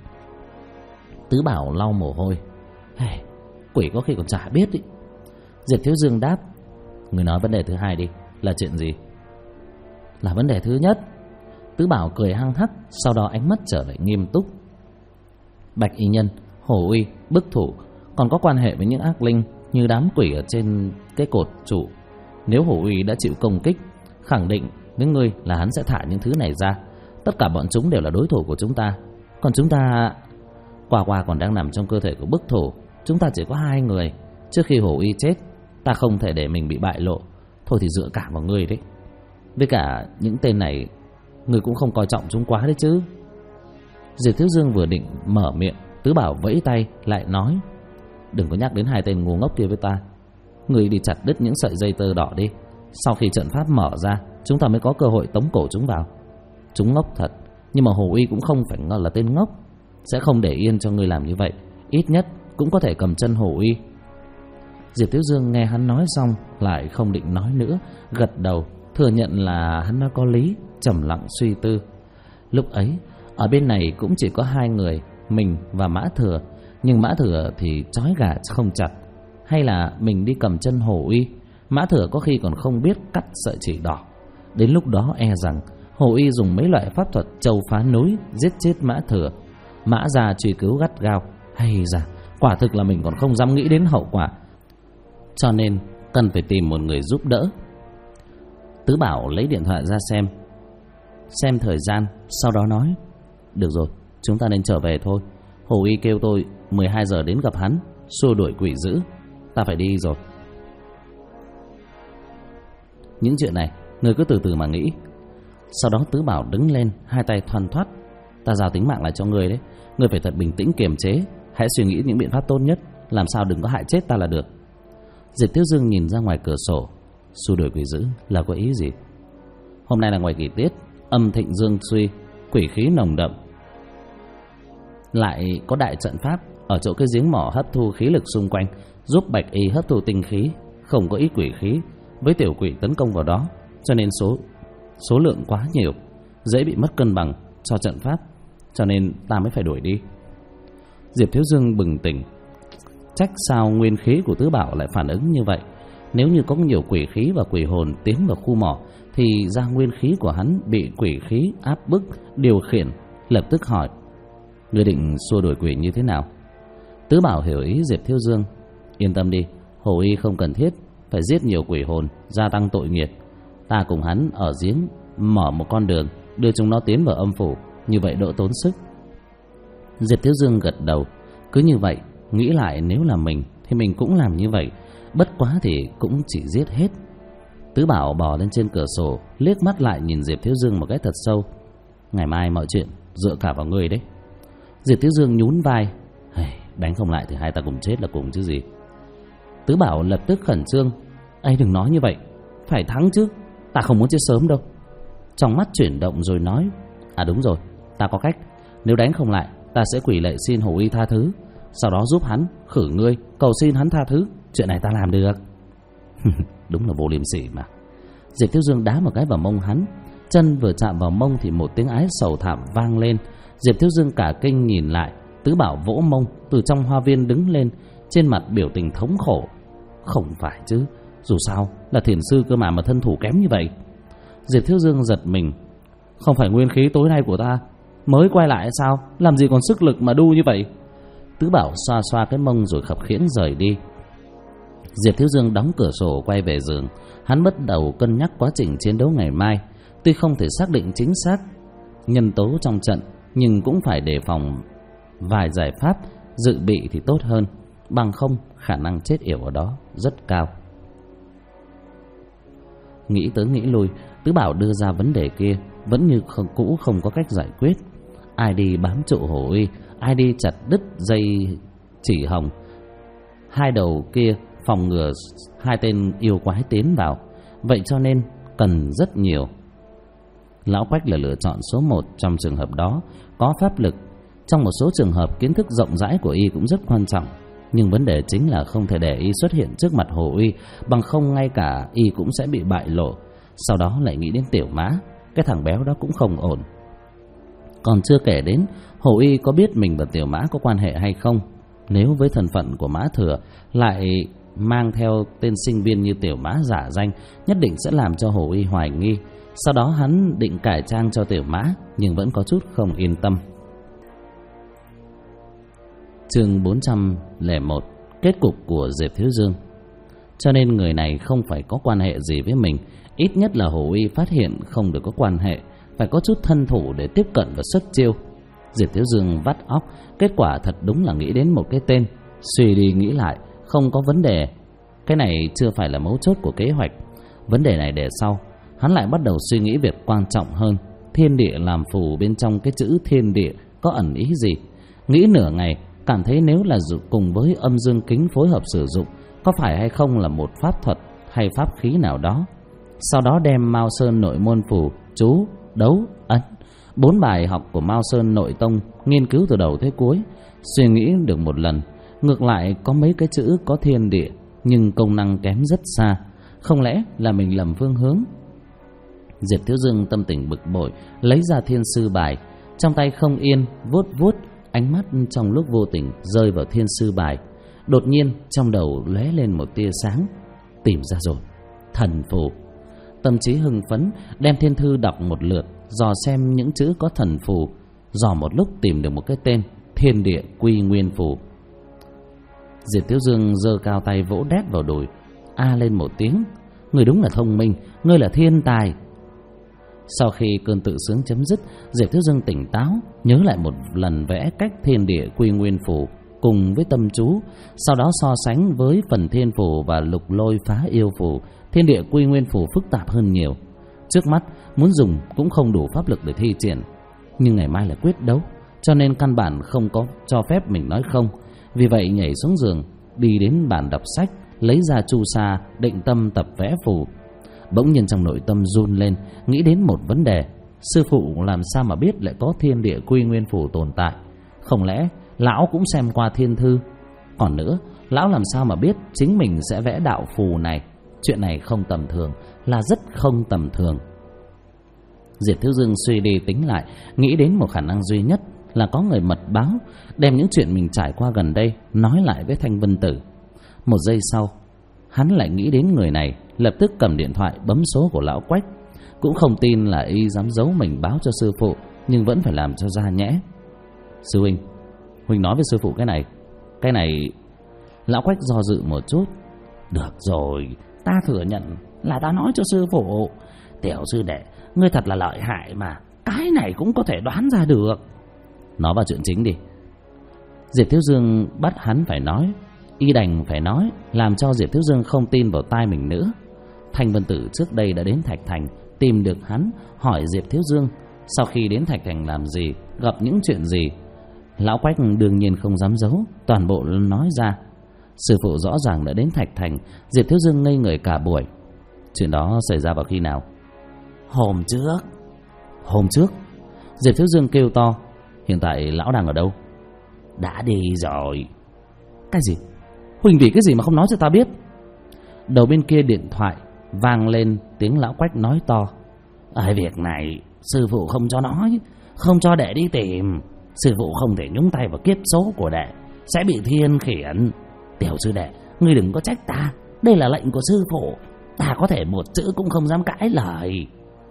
Tứ Bảo lau mồ hôi. Hey, quỷ có khi còn chả biết ý. Diệp Thiếu Dương đáp: người nói vấn đề thứ hai đi, là chuyện gì? Là vấn đề thứ nhất. Tứ Bảo cười hăng hắc, sau đó ánh mắt trở lại nghiêm túc. Bạch y nhân, Hổ Uy, Bức Thủ còn có quan hệ với những ác linh như đám quỷ ở trên cái cột trụ. Nếu Hổ Uy đã chịu công kích, khẳng định với ngươi là hắn sẽ thả những thứ này ra. Tất cả bọn chúng đều là đối thủ của chúng ta. Còn chúng ta, Quả còn đang nằm trong cơ thể của Bức Thủ. Chúng ta chỉ có 2 người. Trước khi Hổ Uy chết, ta không thể để mình bị bại lộ. Thôi thì dựa cả vào ngươi đấy. Với cả những tên này, ngươi cũng không coi trọng chúng quá đấy chứ. Diệp Thiếu Dương vừa định mở miệng, Tứ Bảo vẫy tay lại nói: đừng có nhắc đến 2 tên ngu ngốc kia với ta. Ngươi đi chặt đứt những sợi dây tơ đỏ đi. Sau khi trận pháp mở ra, chúng ta mới có cơ hội tống cổ chúng vào. Chúng ngốc thật, nhưng mà Hồ Uy cũng không phải là tên ngốc, sẽ không để yên cho ngươi làm như vậy. Ít nhất cũng có thể cầm chân Hồ Uy. Diệp Thiếu Dương nghe hắn nói xong lại không định nói nữa, gật đầu thừa nhận là hắn nói có lý, trầm lặng suy tư. Lúc ấy ở bên này cũng chỉ có 2 người, mình và Mã Thừa. Nhưng Mã Thừa thì trói gà không chặt. Hay là mình đi cầm chân Hồ Uy, Mã Thừa có khi còn không biết cắt sợi chỉ đỏ. Đến lúc đó e rằng Hồ Uy dùng mấy loại pháp thuật trâu phá núi giết chết Mã Thừa. Mã gia truy cứu gắt gao. Hay ra quả thực là mình còn không dám nghĩ đến hậu quả, cho nên cần phải tìm một người giúp đỡ. Tứ Bảo lấy điện thoại ra xem thời gian, sau đó nói: được rồi, chúng ta nên trở về thôi. Hồ Uy kêu tôi 12 giờ đến gặp hắn, xua đuổi quỷ dữ. Ta phải đi rồi. Những chuyện này người cứ từ từ mà nghĩ. Sau đó Tứ Bảo đứng lên, 2 tay thoăn thoắt: ta giao tính mạng lại cho người đấy. Người phải thật bình tĩnh kiềm chế, hãy suy nghĩ những biện pháp tốt nhất, làm sao đừng có hại chết ta là được. Diệp Thiếu Dương nhìn ra ngoài cửa sổ. Xua đuổi quỷ dữ là có ý gì? Hôm nay là ngoài kỳ tiết, âm thịnh dương suy, quỷ khí nồng đậm. Lại có đại trận pháp ở chỗ cái giếng mỏ hấp thu khí lực xung quanh, giúp Bạch y hấp thu tinh khí, không có ít quỷ khí với tiểu quỷ tấn công vào đó, cho nên số lượng quá nhiều, dễ bị mất cân bằng cho trận pháp, cho nên ta mới phải đuổi đi. Diệp Thiếu Dương bừng tỉnh, trách sao nguyên khí của Tứ Bảo lại phản ứng như vậy. Nếu như có nhiều quỷ khí và quỷ hồn tiến vào khu mỏ, thì ra nguyên khí của hắn bị quỷ khí áp bức điều khiển. Lập tức hỏi: ngươi định xua đuổi quỷ như thế nào? Tứ Bảo hiểu ý Diệp Thiếu Dương: yên tâm đi, Hồ Y không cần thiết phải giết nhiều quỷ hồn gia tăng tội nghiệp. Ta cùng hắn ở giếng mở một con đường, đưa chúng nó tiến vào âm phủ, như vậy đỡ tốn sức. Diệp Thiếu Dương gật đầu. Cứ như vậy, nghĩ lại nếu là mình thì mình cũng làm như vậy, bất quá thì cũng chỉ giết hết. Tứ Bảo bò lên trên cửa sổ, liếc mắt lại nhìn Diệp Thiếu Dương một cái thật sâu: ngày mai mọi chuyện dựa cả vào ngươi đấy. Diệp Thiếu Dương nhún vai: đánh không lại thì hai ta cùng chết là cùng chứ gì. Tứ Bảo lập tức khẩn trương: ấy đừng nói như vậy, phải thắng chứ, ta không muốn chết sớm đâu. Trong mắt chuyển động rồi nói: à đúng rồi, ta có cách. Nếu đánh không lại, ta sẽ quỳ lạy xin Hồ Y tha thứ, sau đó giúp hắn khử ngươi, cầu xin hắn tha thứ. Chuyện này ta làm được. Đúng là vô liêm sỉ mà. Diệp Thiếu Dương đá một cái vào mông hắn. Chân vừa chạm vào mông thì một tiếng ái sầu thảm vang lên. Diệp Thiếu Dương cả kinh nhìn lại. Tứ Bảo vỗ mông từ trong hoa viên đứng lên, trên mặt biểu tình thống khổ. Không phải chứ, dù sao là thiền sư cơ mà thân thủ kém như vậy. Diệp Thiếu Dương giật mình: không phải nguyên khí tối nay của ta mới quay lại hay sao? Làm gì còn sức lực mà đu như vậy? Tứ Bảo xoa xoa cái mông rồi khập khiễng rời đi. Diệp Thiếu Dương đóng cửa sổ quay về giường. Hắn bắt đầu cân nhắc quá trình chiến đấu ngày mai. Tuy không thể xác định chính xác nhân tố trong trận, nhưng cũng phải đề phòng vài giải pháp dự bị thì tốt hơn, bằng không khả năng chết yểu ở đó rất cao. Nghĩ tới nghĩ lui, Tứ Bảo đưa ra vấn đề kia vẫn như không có cách giải quyết. Ai đi bám trụ Hồ Uy, ai đi chặt đứt dây chỉ hồng, hai đầu kia phòng ngừa hai tên yêu quái tiến vào. Vậy cho nên cần rất nhiều. Lão Quách là lựa chọn số 1 trong trường hợp đó. Có pháp lực, trong một số trường hợp kiến thức rộng rãi của y cũng rất quan trọng. Nhưng vấn đề chính là không thể để y xuất hiện trước mặt Hồ Uy, bằng không ngay cả y cũng sẽ bị bại lộ. Sau đó lại nghĩ đến Tiểu Mã, cái thằng béo đó cũng không ổn. Còn chưa kể đến Hồ Uy có biết mình và Tiểu Mã có quan hệ hay không. Nếu với thân phận của Mã Thừa lại mang theo tên sinh viên như Tiểu Mã giả danh, nhất định sẽ làm cho Hồ Uy hoài nghi. Sau đó hắn định cải trang cho Tiểu Mã, nhưng vẫn có chút không yên tâm. Chương 401: Kết cục của Diệp Thiếu Dương. Cho nên người này không phải có quan hệ gì với mình. Ít nhất là Hồ Uy phát hiện không được có quan hệ, phải có chút thân thủ để tiếp cận và xuất chiêu. Diệp Thiếu Dương vắt óc, kết quả thật đúng là nghĩ đến một cái tên. Suy đi nghĩ lại, không có vấn đề. Cái này chưa phải là mấu chốt của kế hoạch. Vấn đề này để sau. Hắn lại bắt đầu suy nghĩ việc quan trọng hơn. Thiên địa làm phù bên trong cái chữ thiên địa có ẩn ý gì? Nghĩ nửa ngày, cảm thấy nếu là cùng với âm dương kính phối hợp sử dụng, có phải hay không là một pháp thuật hay pháp khí nào đó. Sau đó đem Mao Sơn nội môn phù, chú, đấu, ấn, 4 bài học của Mao Sơn nội tông nghiên cứu từ đầu tới cuối. Suy nghĩ được một lần, ngược lại có mấy cái chữ có thiên địa nhưng công năng kém rất xa. Không lẽ là mình lầm phương hướng? Diệp Thiếu Dương tâm tình bực bội, lấy ra thiên sư bài, trong tay không yên, vuốt vuốt, ánh mắt trong lúc vô tình rơi vào thiên sư bài. Đột nhiên trong đầu lóe lên một tia sáng. Tìm ra rồi, thần phù. Tâm trí hưng phấn, đem thiên thư đọc một lượt, dò xem những chữ có thần phù. Dò một lúc tìm được một cái tên: Thiên Địa Quy Nguyên Phù. Diệp Thiếu Dương giơ cao tay vỗ đét vào đùi, a lên một tiếng. Ngươi đúng là thông minh, ngươi là thiên tài. Sau khi cơn tự sướng chấm dứt, Diệp Thiếu Dương tỉnh táo, nhớ lại một lần vẽ cách Thiên Địa Quy Nguyên Phù cùng với tâm chú, sau đó so sánh với phần Thiên Phù và Lục Lôi Phá Yêu Phù. Thiên Địa Quy Nguyên Phù phức tạp hơn nhiều. Trước mắt muốn dùng cũng không đủ pháp lực để thi triển, nhưng ngày mai là quyết đấu, cho nên căn bản không có cho phép mình nói không. Vì vậy nhảy xuống giường, đi đến bàn đọc sách, lấy ra chu sa, định tâm tập vẽ phù. Bỗng nhiên trong nội tâm run lên, nghĩ đến một vấn đề: sư phụ làm sao mà biết lại có Thiên Địa Quy Nguyên Phù tồn tại? Không lẽ lão cũng xem qua thiên thư? Còn nữa, lão làm sao mà biết chính mình sẽ vẽ đạo phù này? Chuyện này không tầm thường, là rất không tầm thường. Diệp Thiếu Dương suy đi tính lại, nghĩ đến một khả năng duy nhất là có người mật báo, đem những chuyện mình trải qua gần đây nói lại với Thanh Vân Tử. Một giây sau, hắn lại nghĩ đến người này, lập tức cầm điện thoại bấm số của lão Quách. Cũng không tin là y dám giấu mình báo cho sư phụ, nhưng vẫn phải làm cho ra nhẽ. Sư huynh, huynh nói với sư phụ cái này. Lão Quách do dự một chút. Được rồi, ta thừa nhận là ta nói cho sư phụ. Tiểu sư đệ, ngươi thật là lợi hại mà, cái này cũng có thể đoán ra được. Nói vào chuyện chính đi. Diệp Thiếu Dương bắt hắn phải nói, y đành phải nói, làm cho Diệp Thiếu Dương không tin vào tai mình nữa. Thanh Vân Tử trước đây đã đến Thạch Thành, tìm được hắn, hỏi Diệp Thiếu Dương sau khi đến Thạch Thành làm gì, gặp những chuyện gì. Lão Quách đương nhiên không dám giấu, toàn bộ nói ra. Sư phụ rõ ràng đã đến Thạch Thành. Diệp Thiếu Dương ngây người cả buổi. Chuyện đó xảy ra vào khi nào? Hôm trước. Hôm trước? Diệp Thiếu Dương kêu to. Hiện tại lão đang ở đâu? Đã đi rồi. Cái gì? Huỳnh vì cái gì mà không nói cho ta biết? Đầu bên kia điện thoại vang lên tiếng lão Quách nói to. Việc này sư phụ không cho nói, không cho đệ đi tìm. Sư phụ không thể nhúng tay vào kiếp số của đệ, sẽ bị thiên khiển. Tiểu sư đệ, ngươi đừng có trách ta, đây là lệnh của sư phụ, ta có thể một chữ cũng không dám cãi lời.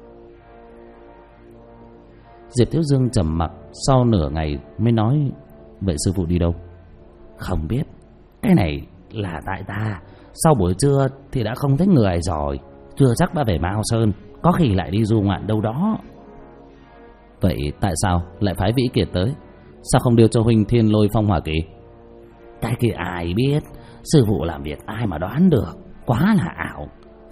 Diệp Thiếu Dương trầm mặc, sau nửa ngày mới nói: vậy sư phụ đi đâu? Không biết, cái này là tại ta. Sau buổi trưa thì đã không thấy người rồi, chưa chắc đã về Mao Sơn, có khi lại đi du ngoạn đâu đó. Vậy tại sao lại phái Vĩ Kiệt tới? Sao không đưa cho huynh Thiên Lôi Phong Hỏa Kỳ? Cái kia ai biết, sư phụ làm việc ai mà đoán được, quá là ảo.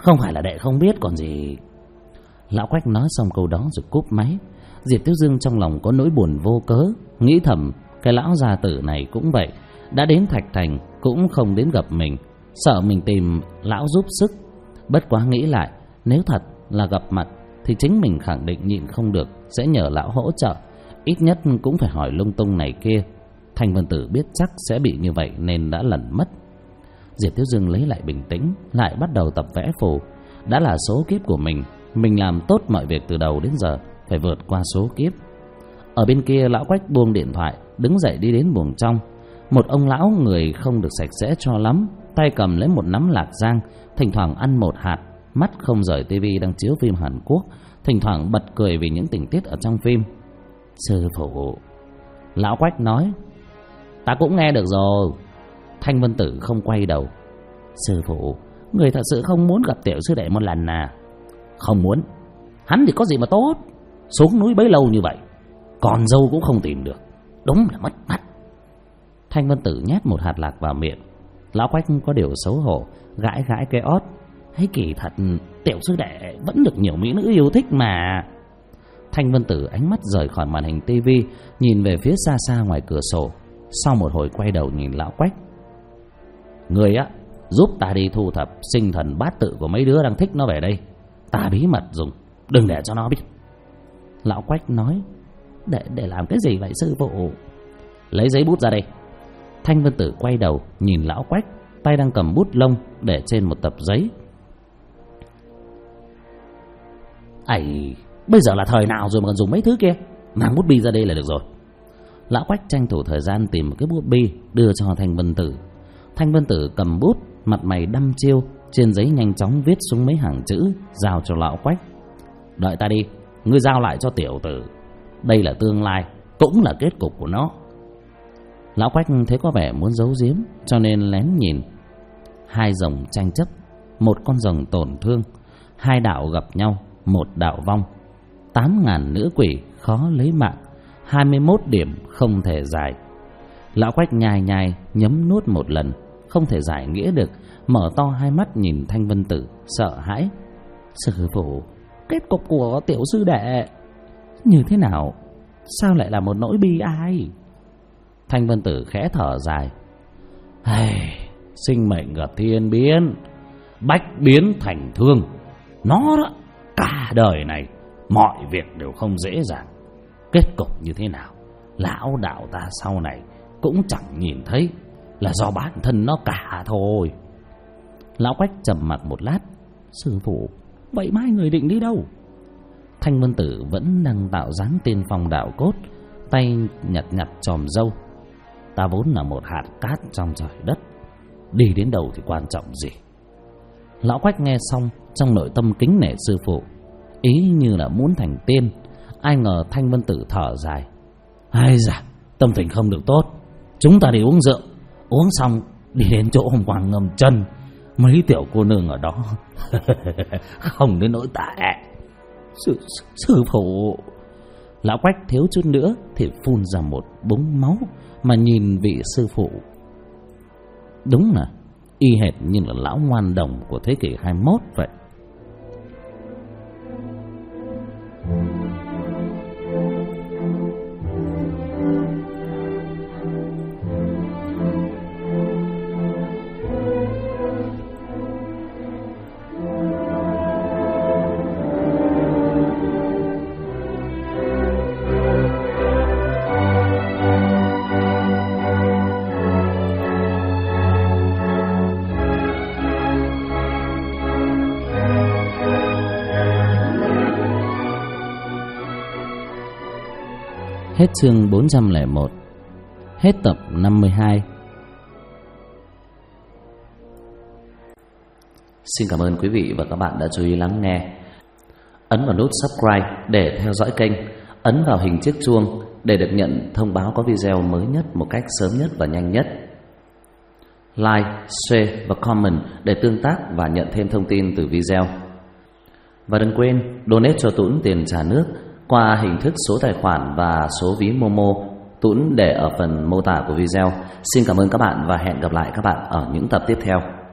Không phải là đệ không biết còn gì. Lão Quách nói xong câu đó rồi cúp máy. Diệp Thiếu Dương trong lòng có nỗi buồn vô cớ, nghĩ thầm cái lão già tử này cũng vậy, đã đến Thạch Thành cũng không đến gặp mình, sợ mình tìm lão giúp sức. Bất quá nghĩ lại, nếu thật là gặp mặt thì chính mình khẳng định nhịn không được, sẽ nhờ lão hỗ trợ, ít nhất cũng phải hỏi lung tung này kia. Thanh Vân Tử biết chắc sẽ bị như vậy nên đã lẩn mất. Diệp Thiếu Dương lấy lại bình tĩnh, lại bắt đầu tập vẽ phù. Đã là số kiếp của mình làm tốt mọi việc từ đầu đến giờ, phải vượt qua số kiếp. Ở bên kia, lão Quách buông điện thoại, đứng dậy đi đến buồng trong. Một ông lão người không được sạch sẽ cho lắm, tay cầm lấy một nắm lạc giang, thỉnh thoảng ăn một hạt, mắt không rời tivi đang chiếu phim Hàn Quốc, thỉnh thoảng bật cười vì những tình tiết ở trong phim. Sư phụ, lão Quách nói. Ta cũng nghe được rồi. Thanh Vân Tử không quay đầu. Sư phụ, người thật sự không muốn gặp tiểu sư đệ một lần à? Không muốn. Hắn thì có gì mà tốt, xuống núi bấy lâu như vậy, còn dâu cũng không tìm được, đúng là mất mặt. Thanh Vân Tử nhét một hạt lạc vào miệng. Lão Quách có điều xấu hổ, gãi gãi cái ót. Hay kỳ thật, tiểu sư đệ vẫn được nhiều mỹ nữ yêu thích mà. Thanh Vân Tử ánh mắt rời khỏi màn hình tivi, nhìn về phía xa xa ngoài cửa sổ. Sau một hồi quay đầu nhìn lão Quách. Người á, giúp ta đi thu thập sinh thần bát tự của mấy đứa đang thích nó về đây. Ta bí mật dùng, đừng để cho nó biết. Lão Quách nói. Để làm cái gì vậy sư phụ? Lấy giấy bút ra đây. Thanh Vân Tử quay đầu nhìn lão Quách, tay đang cầm bút lông để trên một tập giấy. Ây, bây giờ là thời nào rồi mà còn dùng mấy thứ kia? Mang bút bi ra đây là được rồi. Lão Quách tranh thủ thời gian tìm một cái bút bi đưa cho Thanh Vân Tử. Thanh Vân Tử cầm bút, mặt mày đăm chiêu, trên giấy nhanh chóng viết xuống mấy hàng chữ, giao cho lão Quách. Đợi ta đi, ngươi giao lại cho tiểu tử. Đây là tương lai, cũng là kết cục của nó. Lão Quách thấy có vẻ muốn giấu giếm, cho nên lén nhìn. Hai rồng tranh chấp, một con rồng tổn thương, hai đạo gặp nhau, một đạo vong. 8.000 nữ quỷ khó lấy mạng, 21 điểm không thể giải. Lão Quách nhai nhai nhấm nuốt một lần, không thể giải nghĩa được, mở to hai mắt nhìn Thanh Vân Tử sợ hãi. Sư phụ, kết cục của tiểu sư đệ như thế nào? Sao lại là một nỗi bi ai? Thanh Vân Tử khẽ thở dài. Sinh mệnh gặp thiên biến, bách biến thành thương. Nó đó, cả đời này mọi việc đều không dễ dàng. Kết cục như thế nào, lão đạo ta sau này cũng chẳng nhìn thấy, là do bản thân nó cả thôi. Lão Quách trầm mặc một lát. Sư phụ, vậy mai người định đi đâu? Thanh Vân Tử vẫn đang tạo dáng tiên phong đạo cốt, tay nhặt nhặt chòm râu. Ta vốn là một hạt cát trong trời đất, đi đến đâu thì quan trọng gì? Lão Quách nghe xong, trong nội tâm kính nể sư phụ, ý như là muốn thành tiên. Ai ngờ Thanh Vân Tử thở dài. Ai da, tâm tình không được tốt. Chúng ta đi uống rượu, uống xong đi đến chỗ hôm qua ngâm chân, mấy tiểu cô nương ở đó không đến nỗi tệ. Sư phụ. Lão Quách thiếu chút nữa thì phun ra một búng máu, mà nhìn vị sư phụ đúng là y hệt như là lão ngoan đồng của thế kỷ 21 vậy. Hết chương 401. Hết tập 52. Xin cảm ơn quý vị và các bạn đã chú ý lắng nghe. Ấn vào nút subscribe để theo dõi kênh. Ấn vào hình chiếc chuông để được nhận thông báo có video mới nhất một cách sớm nhất và nhanh nhất. Like, share và comment để tương tác và nhận thêm thông tin từ video. Và đừng quên donate cho Tuấn tiền trả nước qua hình thức số tài khoản và số ví Momo, Tuấn để ở phần mô tả của video. Xin cảm ơn các bạn và hẹn gặp lại các bạn ở những tập tiếp theo.